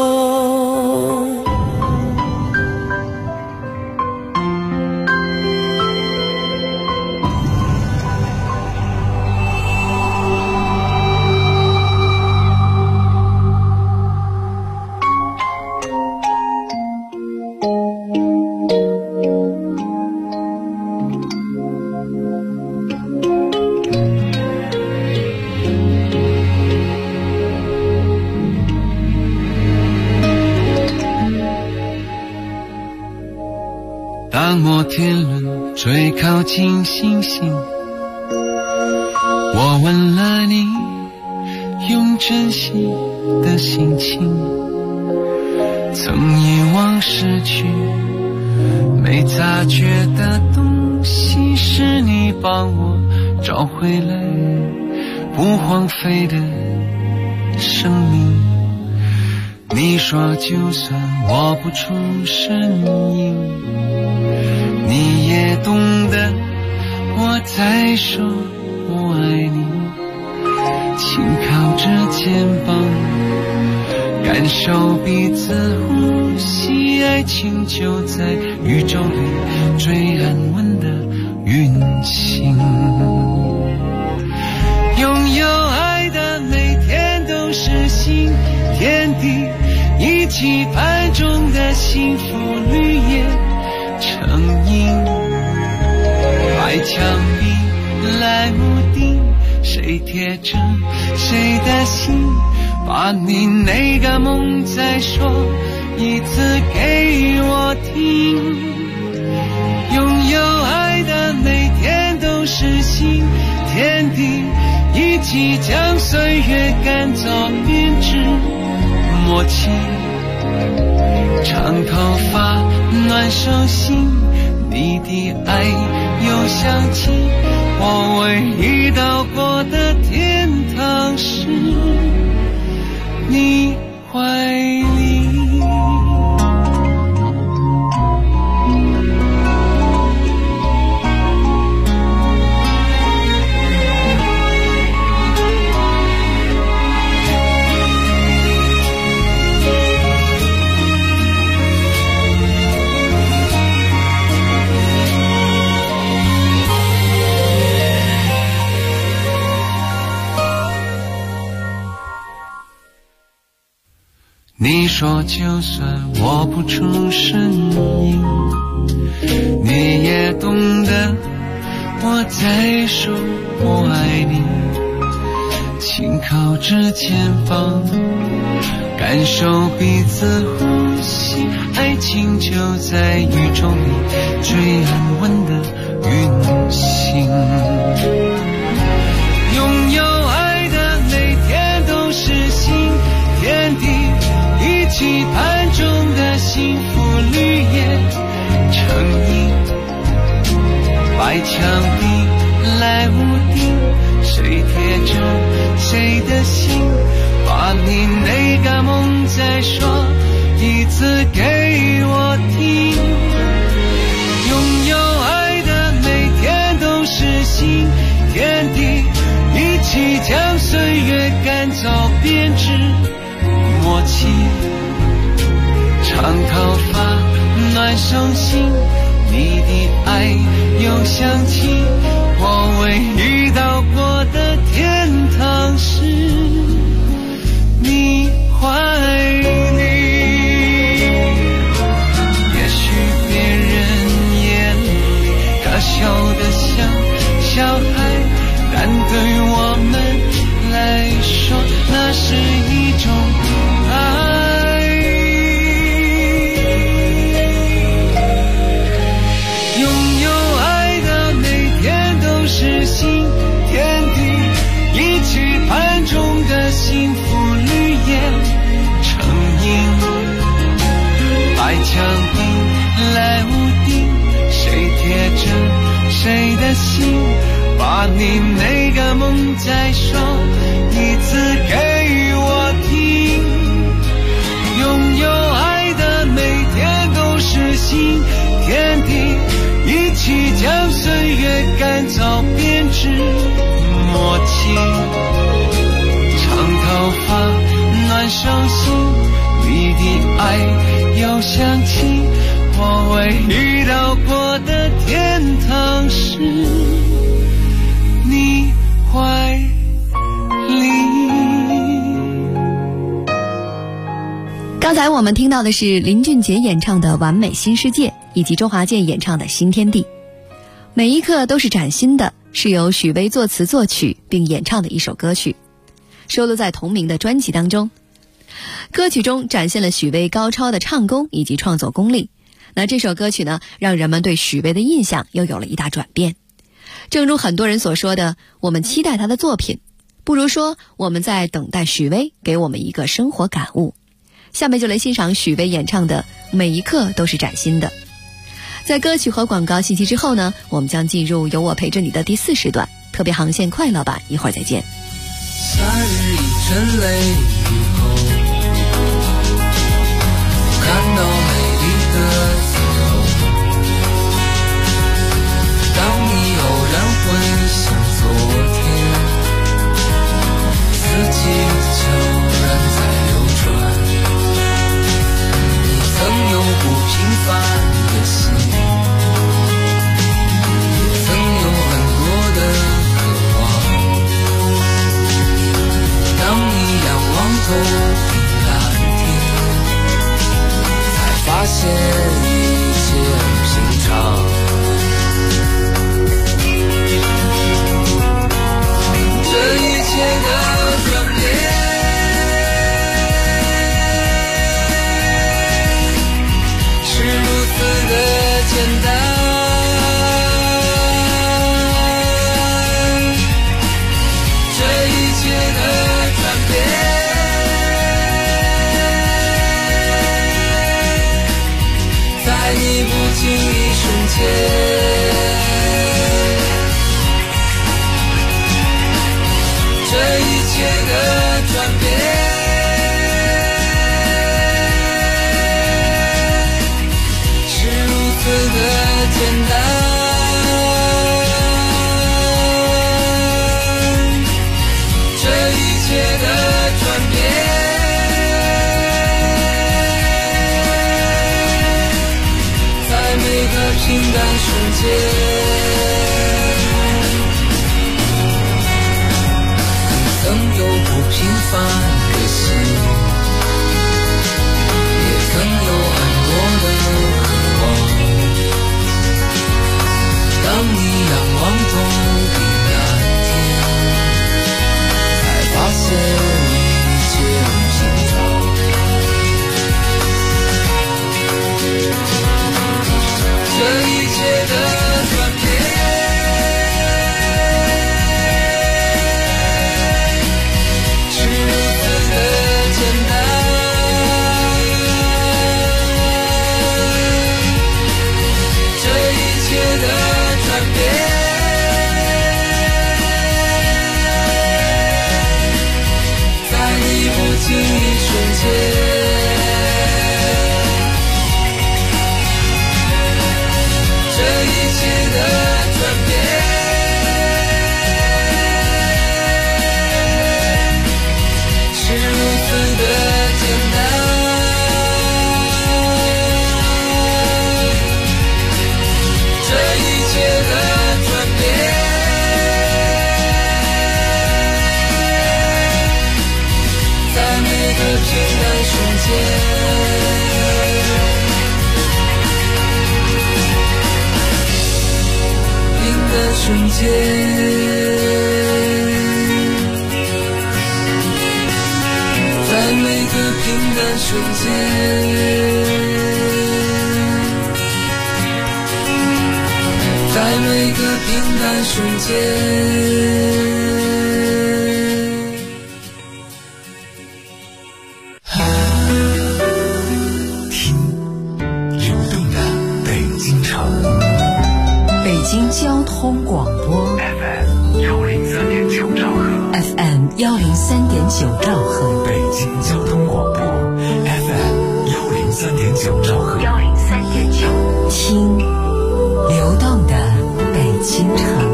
当摩天轮最靠近星星，我问了你用真心的心情，曾遗忘失去没察觉的东西，是你帮我找回来不荒废的生命。你说就算握不出声音，你也懂得我在说我爱你。 轻靠着肩膀，感受彼此呼吸，爱情就在宇宙里最安稳的运行。拥有爱的每天都是新天地，一起盼中的幸福绿叶成荫。白墙壁来屋顶，谁贴着谁的心，把你那个梦再说一次给我听。拥有爱的每天都是新天地，一起将岁月赶走编织默契。长头发暖手心，你的爱又想起我唯一到过的天堂是你怀里。你说就算我不出声音，你也懂得我在说我爱你。轻靠着肩膀，感受彼此呼吸，爱情就在宇宙里最安稳的运行。拥有爱的每天都是新天地，一起盼中的幸福绿叶成荫。白墙壁来屋顶，谁贴着谁的心，把你那个梦再说一次给我听。拥有爱的每天都是新天地，一起将岁月赶走编织默契。长头发暖手心，你的爱又想起我唯一到过的天堂是你怀里。也许别人眼里可笑的像小孩，但对我们来说那是一种爱。是新天地，一起盼中的幸福绿叶成荫。白墙壁来屋顶，谁贴着谁的心，把你那个梦再说一次给我听。拥有爱的每天都是新天地，一起将岁月赶走编织默契。长头发暖手心，你的爱又想起我唯一到过的天堂是你怀里。 刚才我们听到的是林俊杰演唱的《完美新世界》，以及周华健演唱的《新天地》。每一刻都是崭新的，是由许巍作词作曲并演唱的一首歌曲，收录在同名的专辑当中。歌曲中展现了许巍高超的唱功以及创作功力。那这首歌曲呢，让人们对许巍的印象又有了一大转变。正如很多人所说的，我们期待他的作品，不如说我们在等待许巍给我们一个生活感悟。下面就来欣赏许巍演唱的《每一刻都是崭新的》。在歌曲和广告信息之后呢，我们将进入有我陪着你的第4时段特别航线快乐版，一会儿再见。 夏日已沉泪以后，看到美丽的彩虹。当你偶然回想昨天， 瞬间。这一切的转变，是如此的简单。这一切的转变，在每个平淡瞬间。曾有不平凡的心，也曾有暗落的渴望。当你仰望头顶那天，才发现一切如平常。这一切的转变，一瞬间，这一切的转变，是如此的简单。这一切的转变，平淡瞬间，平淡瞬间，在每个平淡瞬间，在每个平淡瞬间。 交通广播 FM 103.9兆赫 FM 103.9兆赫， 北京交通广播 FM 103.9兆赫 103.9，听流动的北京城。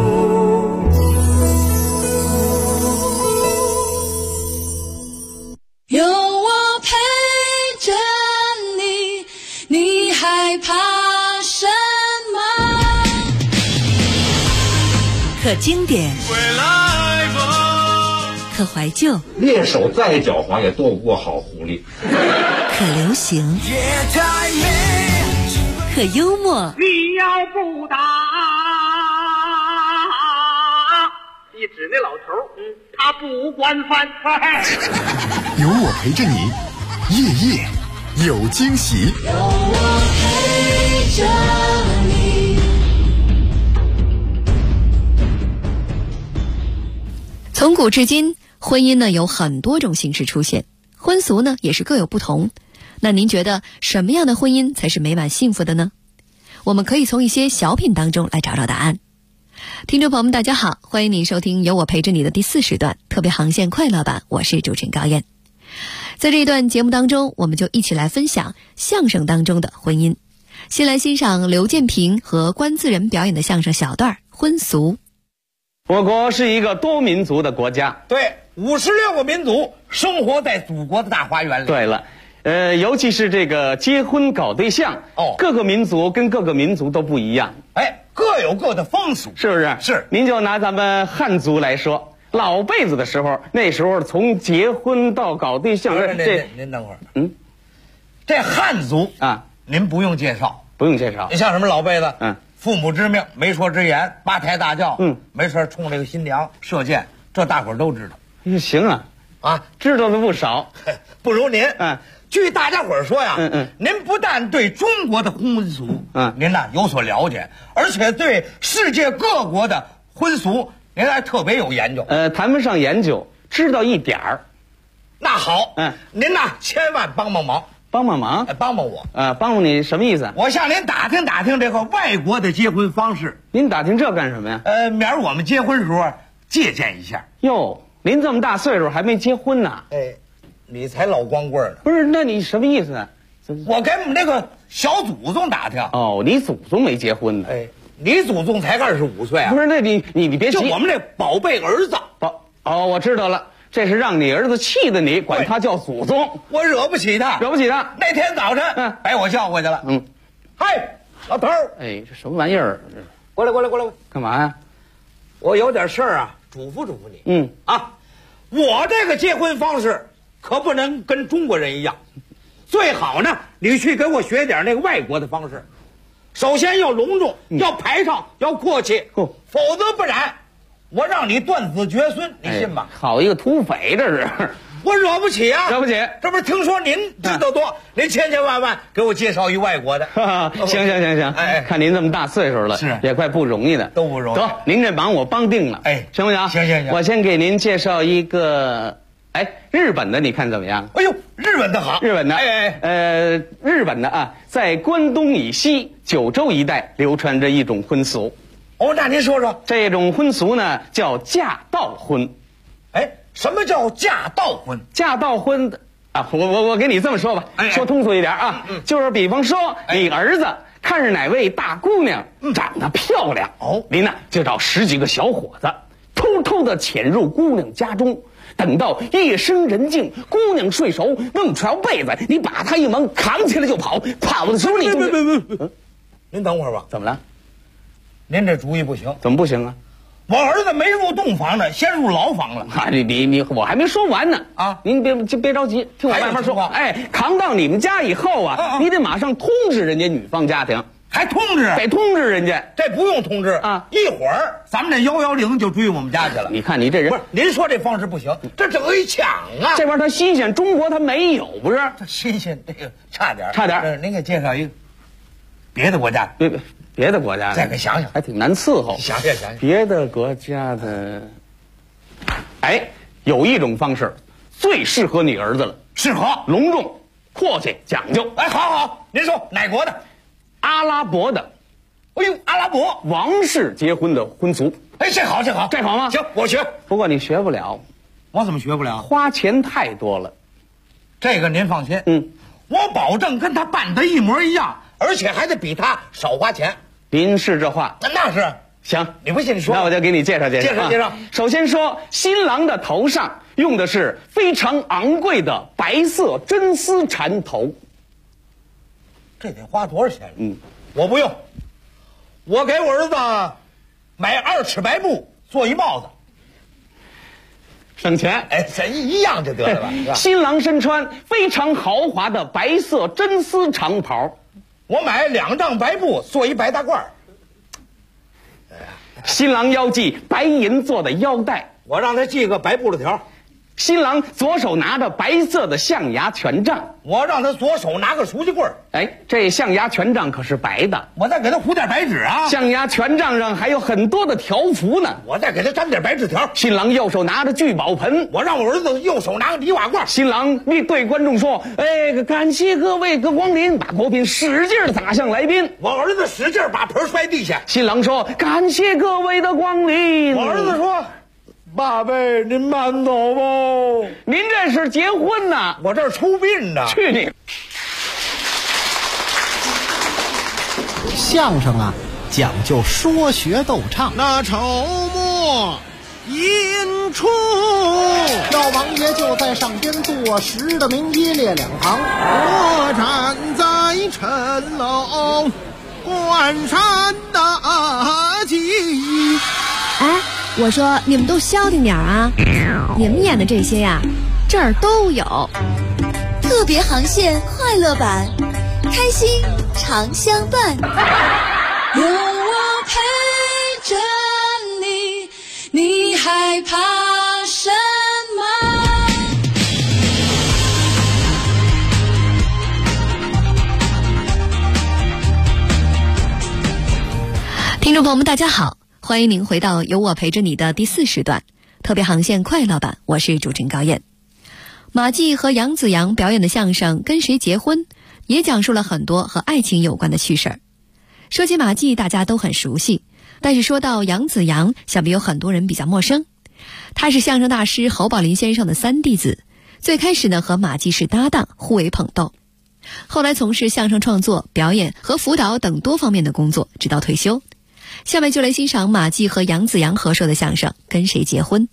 有我陪着你，你害怕什么？ 可经典，可怀旧， 猎手再狡猾也斗不过好狐狸。 可流行，可幽默。 你要不打，一指那老头，他不惯犯。 有我陪着你，夜夜有惊喜。 有我陪着你。 从古至今，婚姻呢有很多种形式出现，婚俗呢也是各有不同。那您觉得什么样的婚姻才是美满幸福的呢？我们可以从一些小品当中来找找答案。听众朋友们大家好，欢迎您收听有我陪着你的第4时段特别航线快乐版，我是主持人高燕。在这一段节目当中，我们就一起来分享相声当中的婚姻。先来欣赏刘建平和关自仁表演的相声小段《婚俗》。 我国是一个多民族的国家， 对，56个民族生活在祖国的大花园里。 对了，尤其是这个结婚搞对象，各个民族跟各个民族都不一样， 各有各的风俗， 是不是？ 是。 您就拿咱们汉族来说，老辈子的时候，那时候从结婚到搞对象， 您等会儿，这汉族啊，您不用介绍， 不用介绍。 你像什么老辈子，父母之命，媒妁之言，八抬大轿，没事冲这个新娘射箭，这大伙儿都知道。 行啊，知道的不少， 不如您。据大家伙儿说呀，您不但对中国的婚俗，您呐有所了解，而且对世界各国的婚俗，您还特别有研究。 谈不上研究，知道一点儿。 那好，您呐千万帮帮忙。 帮帮忙， 帮帮我。 帮帮你什么意思？ 我向您打听打听这个外国的结婚方式。 您打听这干什么呀？ 明儿我们结婚时候借鉴一下。 哟，您这么大岁数还没结婚呢？ 哎，你才老光棍呢。 不是，那你什么意思啊？ 我给我们这个小祖宗打听。 哦，你祖宗没结婚呢？ 哎，你祖宗才25岁啊？ 不是，那你别急。 就我们这宝贝儿子。 我知道了。这是让你儿子气的你，管他叫祖宗。 我惹不起他， 惹不起他。 那天早晨，把我叫过去了。嗨，老头儿， 哎，这什么玩意儿？ 过来， 干嘛呀？ 我有点事儿啊，嘱咐嘱咐你。我这个结婚方式可不能跟中国人一样，最好呢，你去给我学点那个外国的方式。首先要隆重，要排场，要阔气，否则不然。我让你断子绝孙，你信吗？ 好一个土匪，这是我惹不起啊！ 惹不起， 这不是听说您知道多，您千千万万给我介绍一外国的。 行，看您这么大岁数了， 是也快不容易的， 都不容易。 得，您这忙我帮定了，行不行？ 行， 我先给您介绍一个，日本的，你看怎么样？ 哎呦，日本的好， 日本的，日本的啊，在关东以西九州一带流传着一种婚俗。 那您说说， 这种婚俗呢叫嫁道婚。 什么叫嫁道婚？ 嫁道婚啊，我给你这么说吧，说通俗一点啊，就是比方说你儿子看着哪位大姑娘长得漂亮，您呢就找10几个小伙子，偷偷的潜入姑娘家中，等到夜深人静，姑娘睡熟，弄条被子，你把她一蒙扛起来就跑，跑的时候你就您等会儿吧。 怎么了？ 您这主意不行。 怎么不行啊？ 我儿子没入洞房呢，先入牢房了。 我还没说完呢啊！您别着急，听我慢慢说。扛到你们家以后啊，你得马上通知人家女方家庭。 还通知？ 得通知人家。 这不用通知啊，一会儿咱们这110就追我们家去了。 你看你这人， 不是您说这方式不行，这整个一抢啊！ 这玩意儿它新鲜，中国它没有，不是？ 这新鲜，这个差点。您给介绍一个别的国家。 别的国家的， 再给想想， 还挺难伺候。 想。 别的国家的，有一种方式最适合你儿子了。 适合？ 隆重、阔气、讲究。 好，您说哪国的？ 阿拉伯的。 阿拉伯王室结婚的婚俗。 这好，这好吗？ 行，我学。 不过你学不了。 我怎么学不了？ 花钱太多了。 这个您放心。我保证跟他办的一模一样，而且还得比他少花钱。 您是这话？ 那是。 行， 你不信你说。 那我就给你介绍。 介绍。 首先说，新郎的头上用的是非常昂贵的白色真丝缠头。 这得花多少钱？我不用，我给我儿子买2尺白布做一帽子， 省钱。 这一样就得了吧？ 新郎身穿非常豪华的白色真丝长袍。 我买2丈白布做一白大褂。 新郎腰系白银做的腰带， 我让他系个白布的条。 新郎左手拿着白色的象牙权杖， 我让他左手拿个书记棍。 这象牙权杖可是白的， 我再给他糊点白纸啊。 象牙权杖上还有很多的条幅呢， 我再给他粘点白纸条。 新郎右手拿着聚宝盆， 我让我儿子右手拿个泥瓦罐。 新郎对观众说：“感谢各位的光临，把果品使劲砸向来宾。” 我儿子使劲把盆摔地下。 新郎说：“感谢各位的光临。” 我儿子说：“爸贝，您慢走吧。 您这是结婚呢？ 我这是出殡呢。 去你！ 相声啊，讲究说学逗唱。 那筹末引出， 老王爷就在上边坐实的名一列两行。 我站在陈楼观山大吉。 我说你们都消停点啊！你们演的这些呀，这儿都有。 特别航线快乐版，开心常相伴。有我陪着你，你害怕什么？ 听众朋友们，大家好。欢迎您回到有我陪着你的第4时段，特别航线快乐版，我是主持人高燕。 马季和杨子扬表演的相声《跟谁结婚》也讲述了很多和爱情有关的趣事儿。说起马季，大家都很熟悉，但是说到杨子扬，想必有很多人比较陌生。他是相声大师侯宝林先生的三弟子，最开始呢和马季是搭档，互为捧逗，后来从事相声创作、表演和辅导等多方面的工作，直到退休。下面就来欣赏马季和杨子扬合说的相声《跟谁结婚》。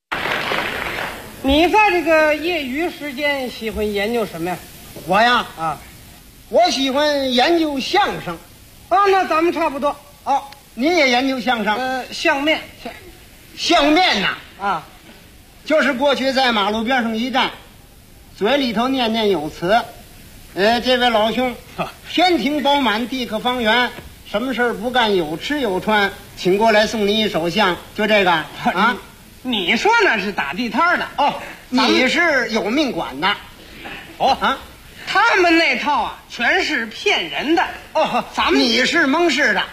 你在这个业余时间喜欢研究什么呀？ 我呀，我喜欢研究相声。 那咱们差不多。 您也研究相声？ 相面， 相面呐，就是过去在马路边上一站，嘴里头念念有词。这位老兄，天庭饱满，地阁方圆，什么事儿不干，有吃有穿，请过来送您一首相，就这个啊。 你说那是打地摊的你是有命管的他们那套全是骗人的咱们你是蒙氏的。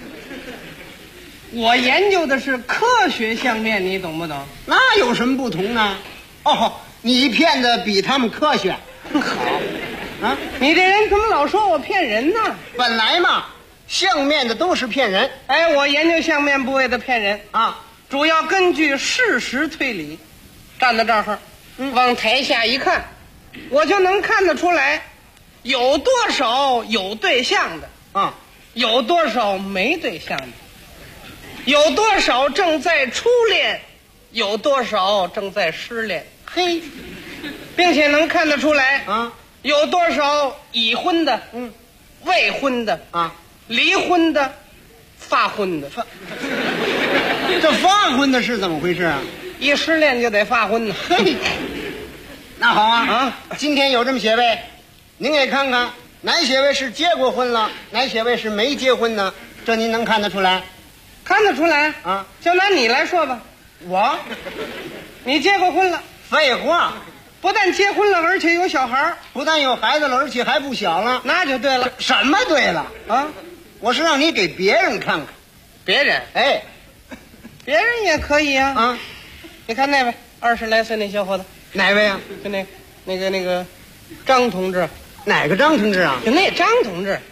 我研究的是科学相面，你懂不懂？ 那有什么不同呢？你骗的比他们科学。 好你这人怎么老说我骗人呢？ 本来嘛，相面的都是骗人。 我研究相面不为的骗人主要根据事实推理。站在这儿往台下一看，我就能看得出来有多少有对象的有多少没对象的，有多少正在初恋，有多少正在失恋。并且能看得出来有多少已婚的未婚的离婚的发婚的。 这发婚的是怎么回事啊？ 一失恋就得发婚呢。 那好今天有这么些位，您给看看哪些位是结过婚了，哪些位是没结婚呢？这您能看得出来？ 看得出来就拿你来说吧。你结过婚了。 废话， 不但结婚了，而且有小孩， 不但有孩子了，而且还不小了。 那就对了。 什么对了我是让你给别人看看。 别人别人也可以你看那位20来岁那小伙子。 哪位啊？ 就那个张同志。 哪个张同志啊？ 就那张同志。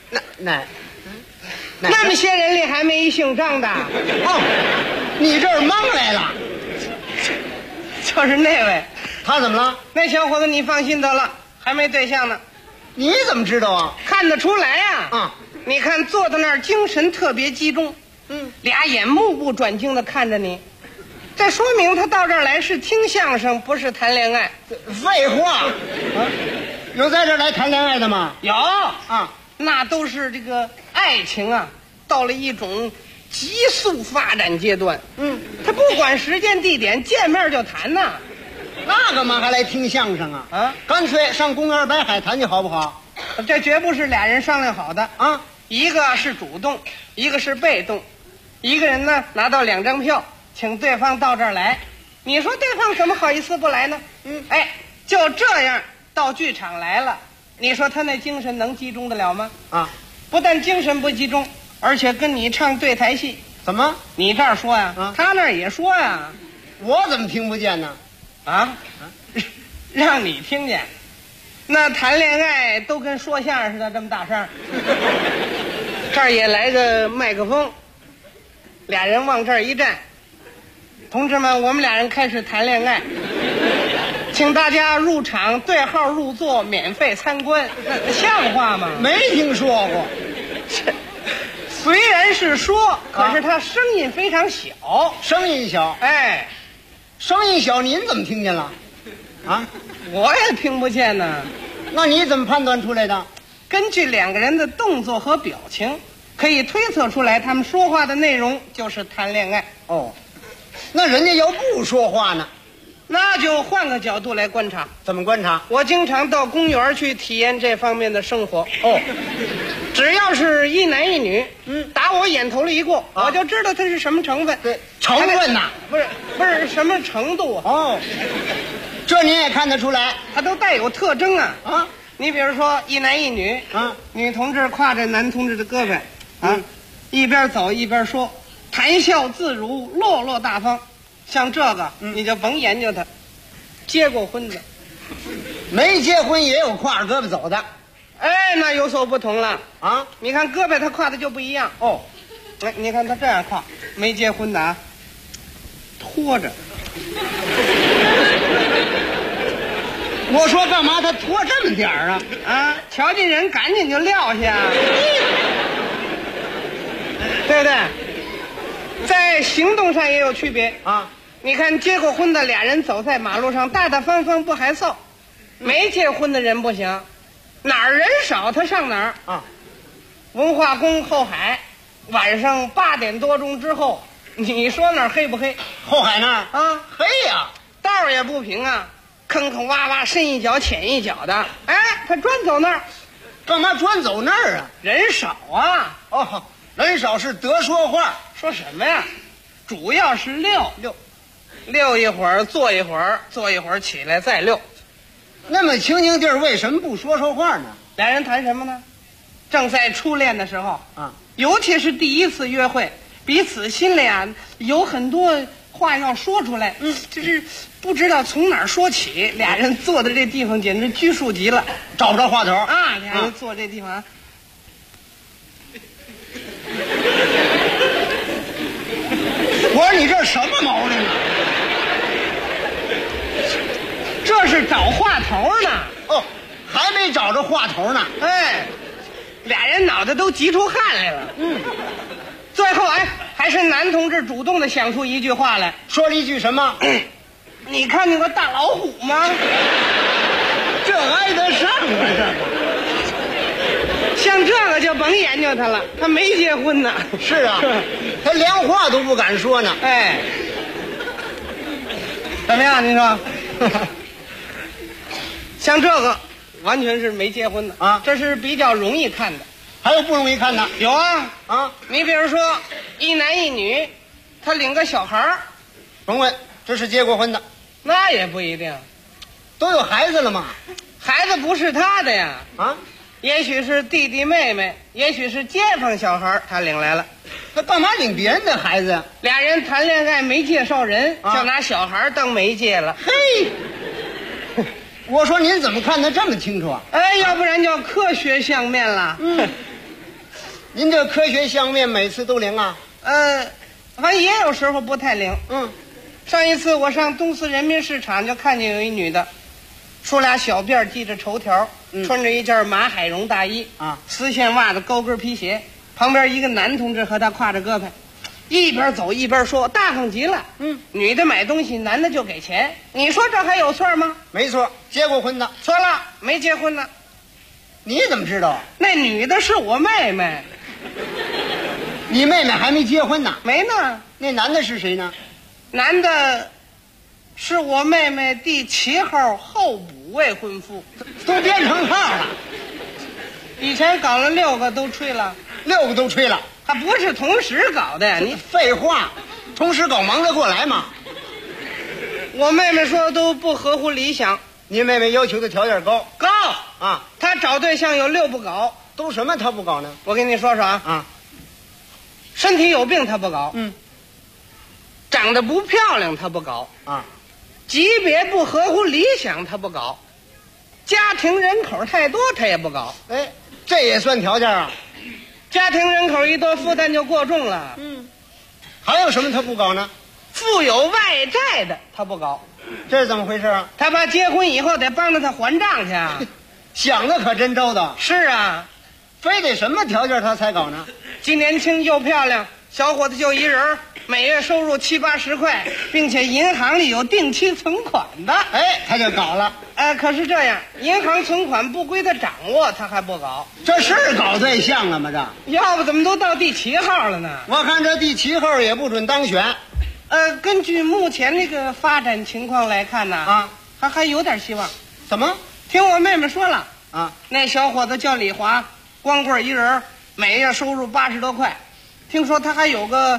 那么些人里还没一姓张的。 你这儿蒙来了。 就是那位。 他怎么了？ 那小伙子你放心得了，还没对象呢。 你怎么知道啊？ 看得出来你看坐在那儿精神特别集中，俩眼目不转睛的看着你，这说明他到这儿来是听相声，不是谈恋爱。 废话有在这儿来谈恋爱的吗？ 有那都是这个爱情到了一种急速发展阶段。他不管时间地点，见面就谈呐。 那干嘛还来听相声干脆上公园摆海谈去好不好？ 这绝不是俩人商量好的一个是主动，一个是被动。一个人呢拿到2张票，请对方到这儿来，你说对方怎么好意思不来呢？就这样到剧场来了，你说他那精神能集中得了吗？不但精神不集中，而且跟你唱对台戏。 怎么？ 你这儿说他那儿也说我怎么听不见呢？ 让你听见，那谈恋爱都跟说相声似的，这么大声。这儿也来个麦克风，俩人往这儿一站，同志们，我们俩人开始谈恋爱，请大家入场对号入座，免费参观。像话吗？ 没听说过。 虽然是说，可是他声音非常小。 声音小？声音小，您怎么听见了？ 我也听不见呢。 那你怎么判断出来的？ 根据两个人的动作和表情，可以推测出来他们说话的内容就是谈恋爱。 那人家要不说话呢？ 那就换个角度来观察。 怎么观察？ 我经常到公园去体验这方面的生活。只要是一男一女，打我眼头里一过，我就知道它是什么成分。 成分呐？ 不是什么程度这您也看得出来， 它都带有特征你比如说一男一女女同志挎着男同志的胳膊一边走一边说，谈笑自如，落落大方。像这个你就甭研究他。结过婚的没结婚也有挎着胳膊走的。 哎，那有所不同了啊！ 你看胳膊他挎的就不一样哦。 哎，你看他这样挎，没结婚的啊，拖着。 我说干嘛他拖这么点儿啊？ 啊，瞧见人赶紧就撂下，对不对？在行动上也有区别啊。 你看结过婚的俩人走在马路上大大方方不害臊，没结婚的人不行，哪儿人少他上哪儿啊。 文化宫后海晚上8点多钟之后，你说那儿黑不黑？ 后海那儿啊， 黑呀， 道儿也不平啊，坑坑洼洼，深一脚浅一脚的。哎，他专走那儿， 干嘛专走那儿啊？ 人少啊。 哦，人少是得说话， 说什么呀？主要是溜一会儿，坐一会儿，坐一会儿起来再溜。 那么清静地儿，为什么不说话呢？ 俩人谈什么呢？正在初恋的时候啊， 尤其是第一次约会，彼此心里啊有很多话要说出来，就是不知道从哪儿说起。俩人坐的这地方简直拘束极了， 找不着话头啊。俩人坐这地方， 我说你这什么毛病啊？ 这是找话头呢。 哦，还没找着话头呢。 哎，俩人脑袋都急出汗来了。最后哎，还是男同志主动的想出一句话来， 说了一句什么？ 你看见过大老虎吗？ 这挨得上啊？ 像这个就甭研究他了，他没结婚呢。 是啊，他连话都不敢说呢。 哎，怎么样？您说？像这个完全是没结婚的啊， 这是比较容易看的。 还有不容易看的？ 有啊啊！ 你比如说一男一女，他领个小孩儿， 甭问，这是结过婚的。 那也不一定， 都有孩子了嘛。 孩子不是他的呀， 啊， 也许是弟弟妹妹，也许是街坊小孩，他领来了。 他干嘛领别人的孩子呀？ 俩人谈恋爱没介绍人，就拿小孩当媒介了。 嘿，我说您怎么看得这么清楚啊？ 哎，要不然叫科学相面了。 您这科学相面每次都灵啊？ 反正也有时候不太灵。上一次我上东四人民市场，就看见有一女的，梳俩小辫，系着绸条，穿着一件马海绒大衣啊， 丝线袜子，高跟皮鞋。旁边一个男同志和她挎着胳膊，一边走一边说，大方极了。女的买东西，男的就给钱。你说这还有错吗？ 没错，结过婚的。 错了，没结婚呢。 你怎么知道？ 那女的是我妹妹。 你妹妹还没结婚呢？ 没呢。 那男的是谁呢？ 男的是我妹妹第7号候补未婚夫。 都编成号了。 以前搞了6个都吹了 ，6个都吹了， 还不是同时搞的呀？你废话，同时搞忙得过来吗？ 我妹妹说都不合乎理想。 您妹妹要求的条件高啊！ 她找对象有6不搞， 都什么她不搞呢？ 我跟你说说啊，身体有病她不搞，长得不漂亮她不搞啊， 级别不合乎理想她不搞，家庭人口太多她也不搞。 哎，这也算条件啊？ 家庭人口一多，负担就过重了。 还有什么她不搞呢？ 负有外债的她不搞。 这是怎么回事啊？ 她怕结婚以后得帮着她还账去啊。 想的可真周到。 是啊， 非得什么条件她才搞呢？ 既年轻又漂亮，小伙子就一人，每月收入70、80块，并且银行里有定期存款的。 哎，她就搞了。 可是这样，银行存款不归她掌握，她还不搞。 这是搞对象了吗？这要不怎么都到第7号了呢？ 我看这第7号也不准当选。 根据目前这个发展情况来看呢，还有点希望。 怎么？ 听我妹妹说了啊， 那小伙子叫李华，光棍一人，每月收入80多块，听说他还有个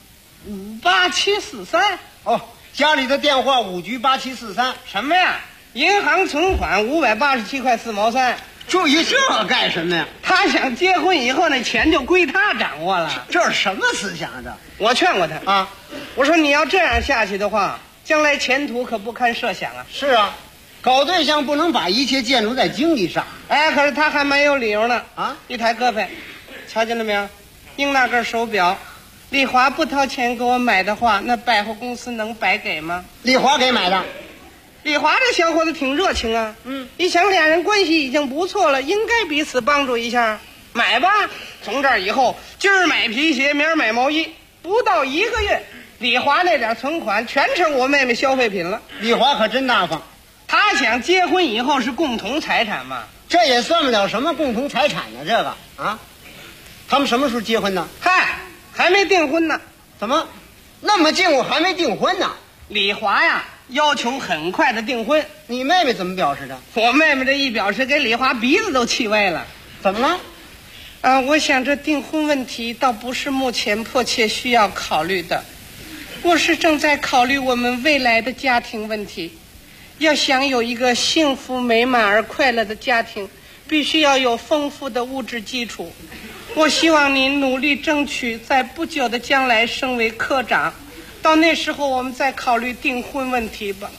58743。 哦，家里的电话5局8743。 什么呀？银行存款587块4毛3。 注意这干什么呀？ 他想结婚以后那钱就归他掌握了。 这是什么思想啊？ 我劝过他啊， 我说你要这样下去的话，将来前途可不堪设想啊。 是啊， 搞对象不能把一切建筑在经济上。 哎，可是他还蛮有理由呢啊！一抬胳膊，瞧见了没有？用那根手表，丽华不掏钱给我买的话，那百货公司能白给吗？ 丽华给买的。 丽华这小伙子挺热情啊，一想俩人关系已经不错了，应该彼此帮助一下，买吧。从这儿以后，今儿买皮鞋，明儿买毛衣，不到1个月，丽华那点存款全成我妹妹消费品了。 丽华可真大方， 她想结婚以后是共同财产嘛。 这也算不了什么共同财产呢，这个啊，他们什么时候结婚呢？ 嗨，还没订婚呢。 怎么那么近我还没订婚呢？ 李华呀，要求很快的订婚。 你妹妹怎么表示的？ 我妹妹这一表示，给李华鼻子都气歪了。 怎么了？ 我想这订婚问题倒不是目前迫切需要考虑的，我是正在考虑我们未来的家庭问题。要想有一个幸福美满而快乐的家庭，必须要有丰富的物质基础。我希望您努力争取在不久的将来升为科长，到那时候我们再考虑订婚问题吧。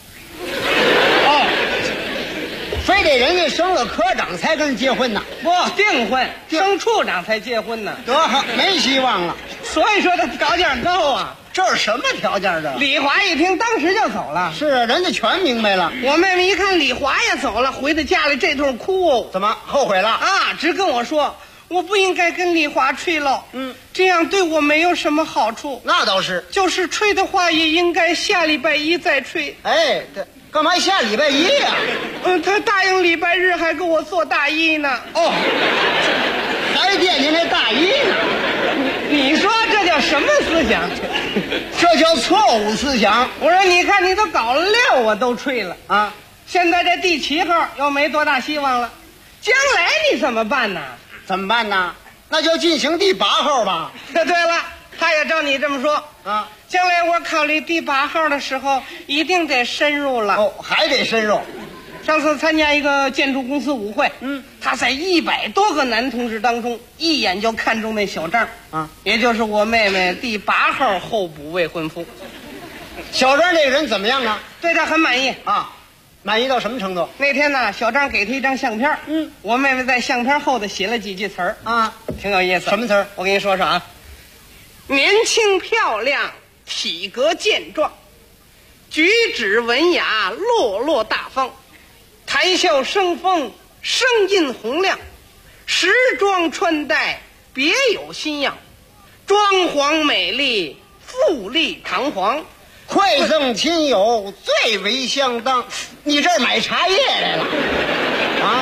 非得人家升了科长才跟人结婚呢？ 不，订婚升处长才结婚呢。 得，没希望了。 所以说他条件高啊。 这是什么条件？这李华一听，当时就走了。 是啊，人家全明白了。 我妹妹一看李华也走了，回到家里这通哭。 怎么后悔了啊？直跟我说，我不应该跟李华吹了，这样对我没有什么好处。 那倒是， 就是吹的话，也应该下礼拜1再吹。 哎，对，干嘛下礼拜1呀？ 他答应礼拜日还给我做大衣呢。 哦，还惦记那大衣呢？ 你说这叫什么思想？ 这叫错误思想。 我说，你看你都搞了6，我都吹了啊！现在这第7号又没多大希望了，将来你怎么办呢？ 怎么办呢？那就进行第8号吧。 对了，他也照你这么说啊。将来我考虑第8号的时候，一定得深入了。 哦，还得深入。 上次参加一个建筑公司舞会，他在100多个男同志当中，一眼就看中那小张啊，也就是我妹妹第8号候补未婚夫。 小张这个人怎么样啊？ 对他很满意啊，满意到什么程度？ 那天呢，小张给他一张相片，我妹妹在相片后头写了几句词儿啊，挺有意思。 什么词儿？ 我跟你说说啊，年轻漂亮，体格健壮，举止文雅，落落大方。谈笑生风，声音洪亮，时装穿戴别有新样，装潢美丽，富丽堂皇， 馈赠亲友最为相当。你这儿买茶叶来了啊？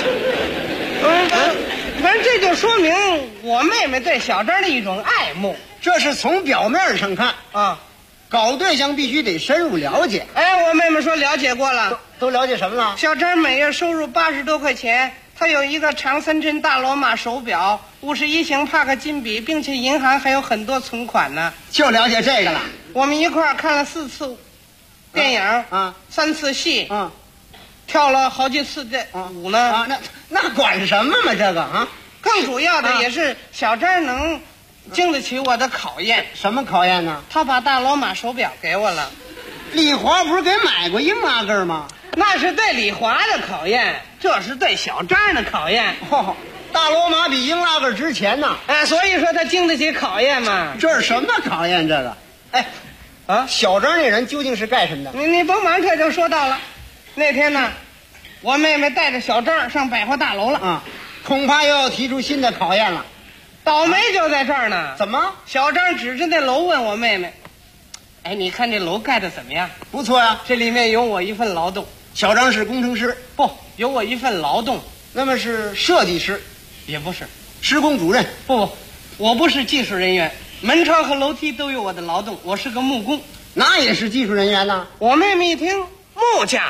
反正这就说明我妹妹对小张的一种爱慕。 这是从表面上看啊，搞对象必须得深入了解。 哎，我妹妹说了解过了。 都了解什么了？ 小张每月收入80多块钱，他有一个长3针大罗马手表，51型帕克金笔，并且银行还有很多存款呢。 就了解这个了。 我们一块儿看了4次电影啊，3次戏啊，跳了好几次的舞呢啊。那管什么嘛这个啊？ 更主要的也是小张能经得起我的考验。 什么考验呢？ 他把大罗马手表给我了。 李华不是给买过英拉根吗？ 那是对李华的考验，这是对小张的考验。 大罗马比英拉根值钱呢。 哎，所以说他经得起考验嘛。 这是什么考验？这个，哎，啊，小张那人究竟是干什么的？ 你甭忙，这就说到了。那天呢，我妹妹带着小张上百货大楼了啊，恐怕又要提出新的考验了。 倒霉就在这儿呢。 怎么？ 小张指着那楼问我妹妹：“哎，你看这楼盖的怎么样？” 不错呀， 这里面有我一份劳动。 小张是工程师， 不，有我一份劳动。 那么是设计师， 也不是。 施工主任， 不，我不是技术人员，门窗和楼梯都有我的劳动，我是个木工。 那也是技术人员呢。 我妹妹一听木匠，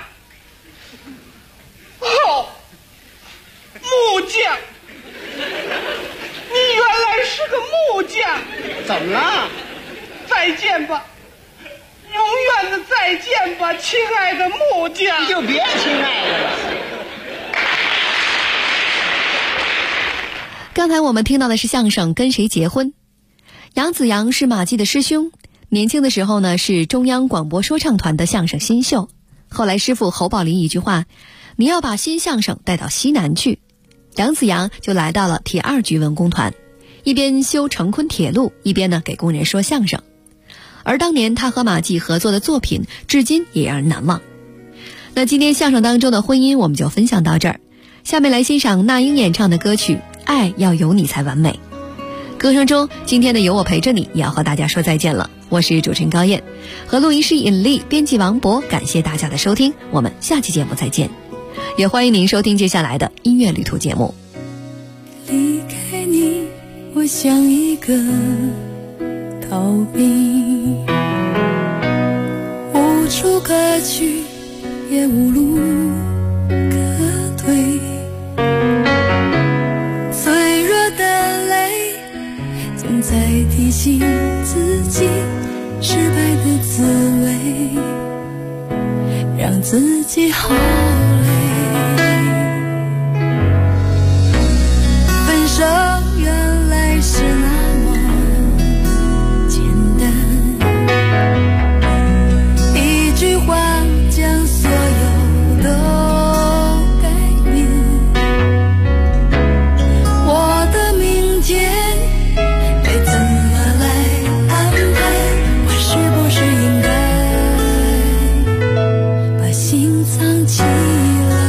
哦，木匠，你原来是个木匠。 怎么了？ 再见吧，永远的再见吧，亲爱的木匠。 你就别亲爱的了。 刚才我们听到的是相声《跟谁结婚》。杨子阳是马季的师兄，年轻的时候呢是中央广播说唱团的相声新秀。 后来师傅侯宝林一句话，你要把新相声带到西南去，杨子扬就来到了铁二局文工团，一边修成昆铁路，一边呢给工人说相声。而当年他和马季合作的作品至今也让人难忘。那今天相声当中的婚姻我们就分享到这儿，下面来欣赏那英演唱的歌曲《爱要有你才完美》。歌声中今天的有我陪着你也要和大家说再见了，我是主持人高燕，和录音师尹丽，编辑王博，感谢大家的收听，我们下期节目再见，也欢迎您收听接下来的音乐旅途节目。 离开你，我像一个逃兵，无处可去，也无路可退。脆弱的泪总在提醒自己失败的滋味，让自己好累。分手原来是那么简单，一句话将所有都改变。我的明天该怎么来安排？我是不是应该把心藏起来？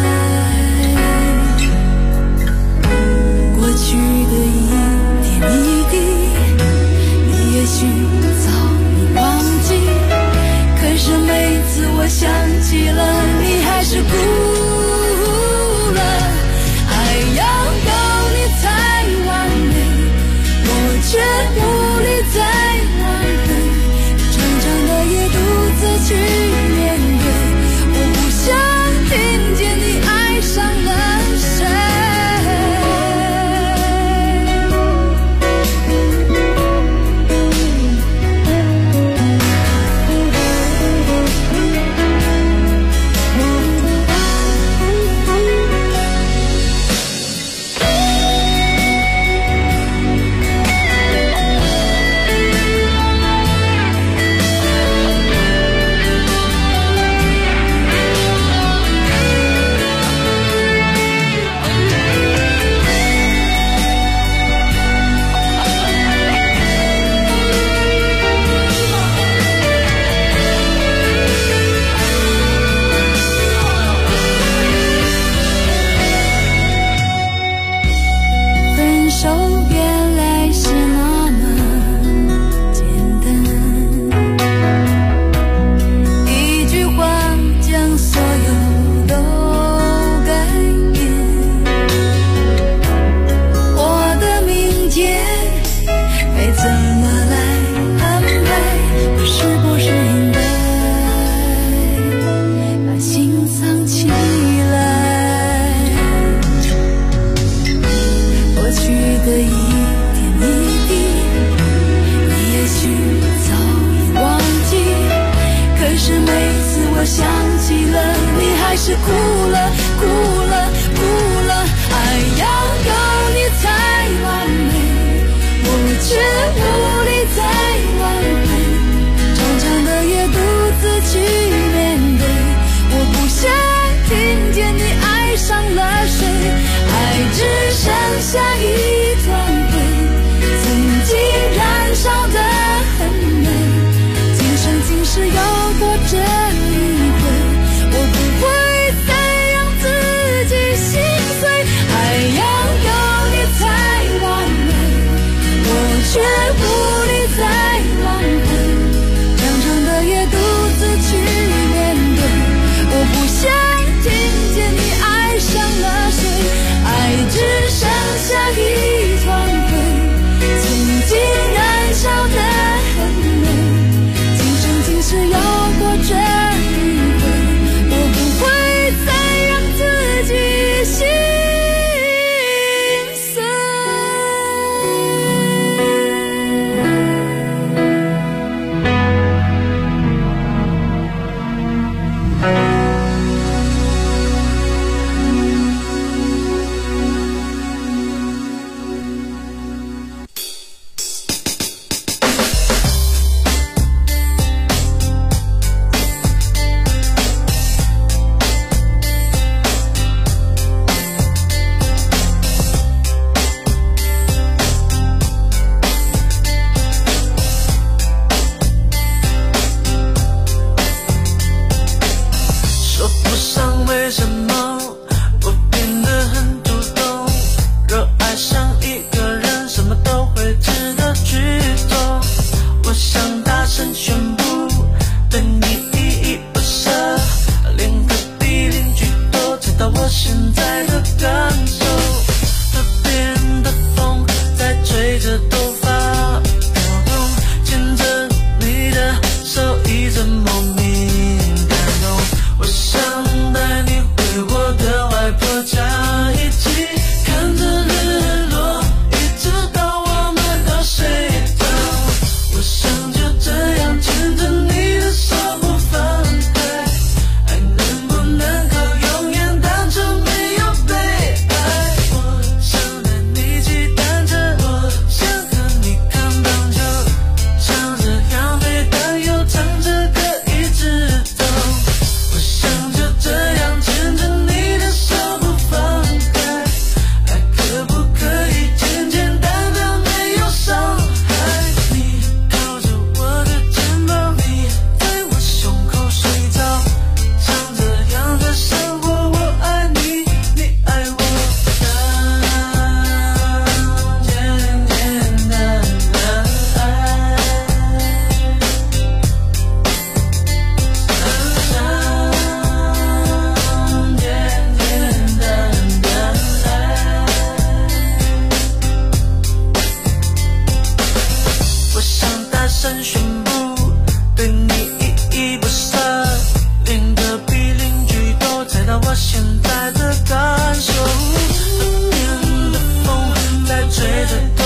过去的一点一滴，你也许早已忘记，可是每次我想起了，你还是哭了。爱要有你才完美，我却无力再挽回，长长的夜独自去面对，我不想听在的感受，思念的风在吹着。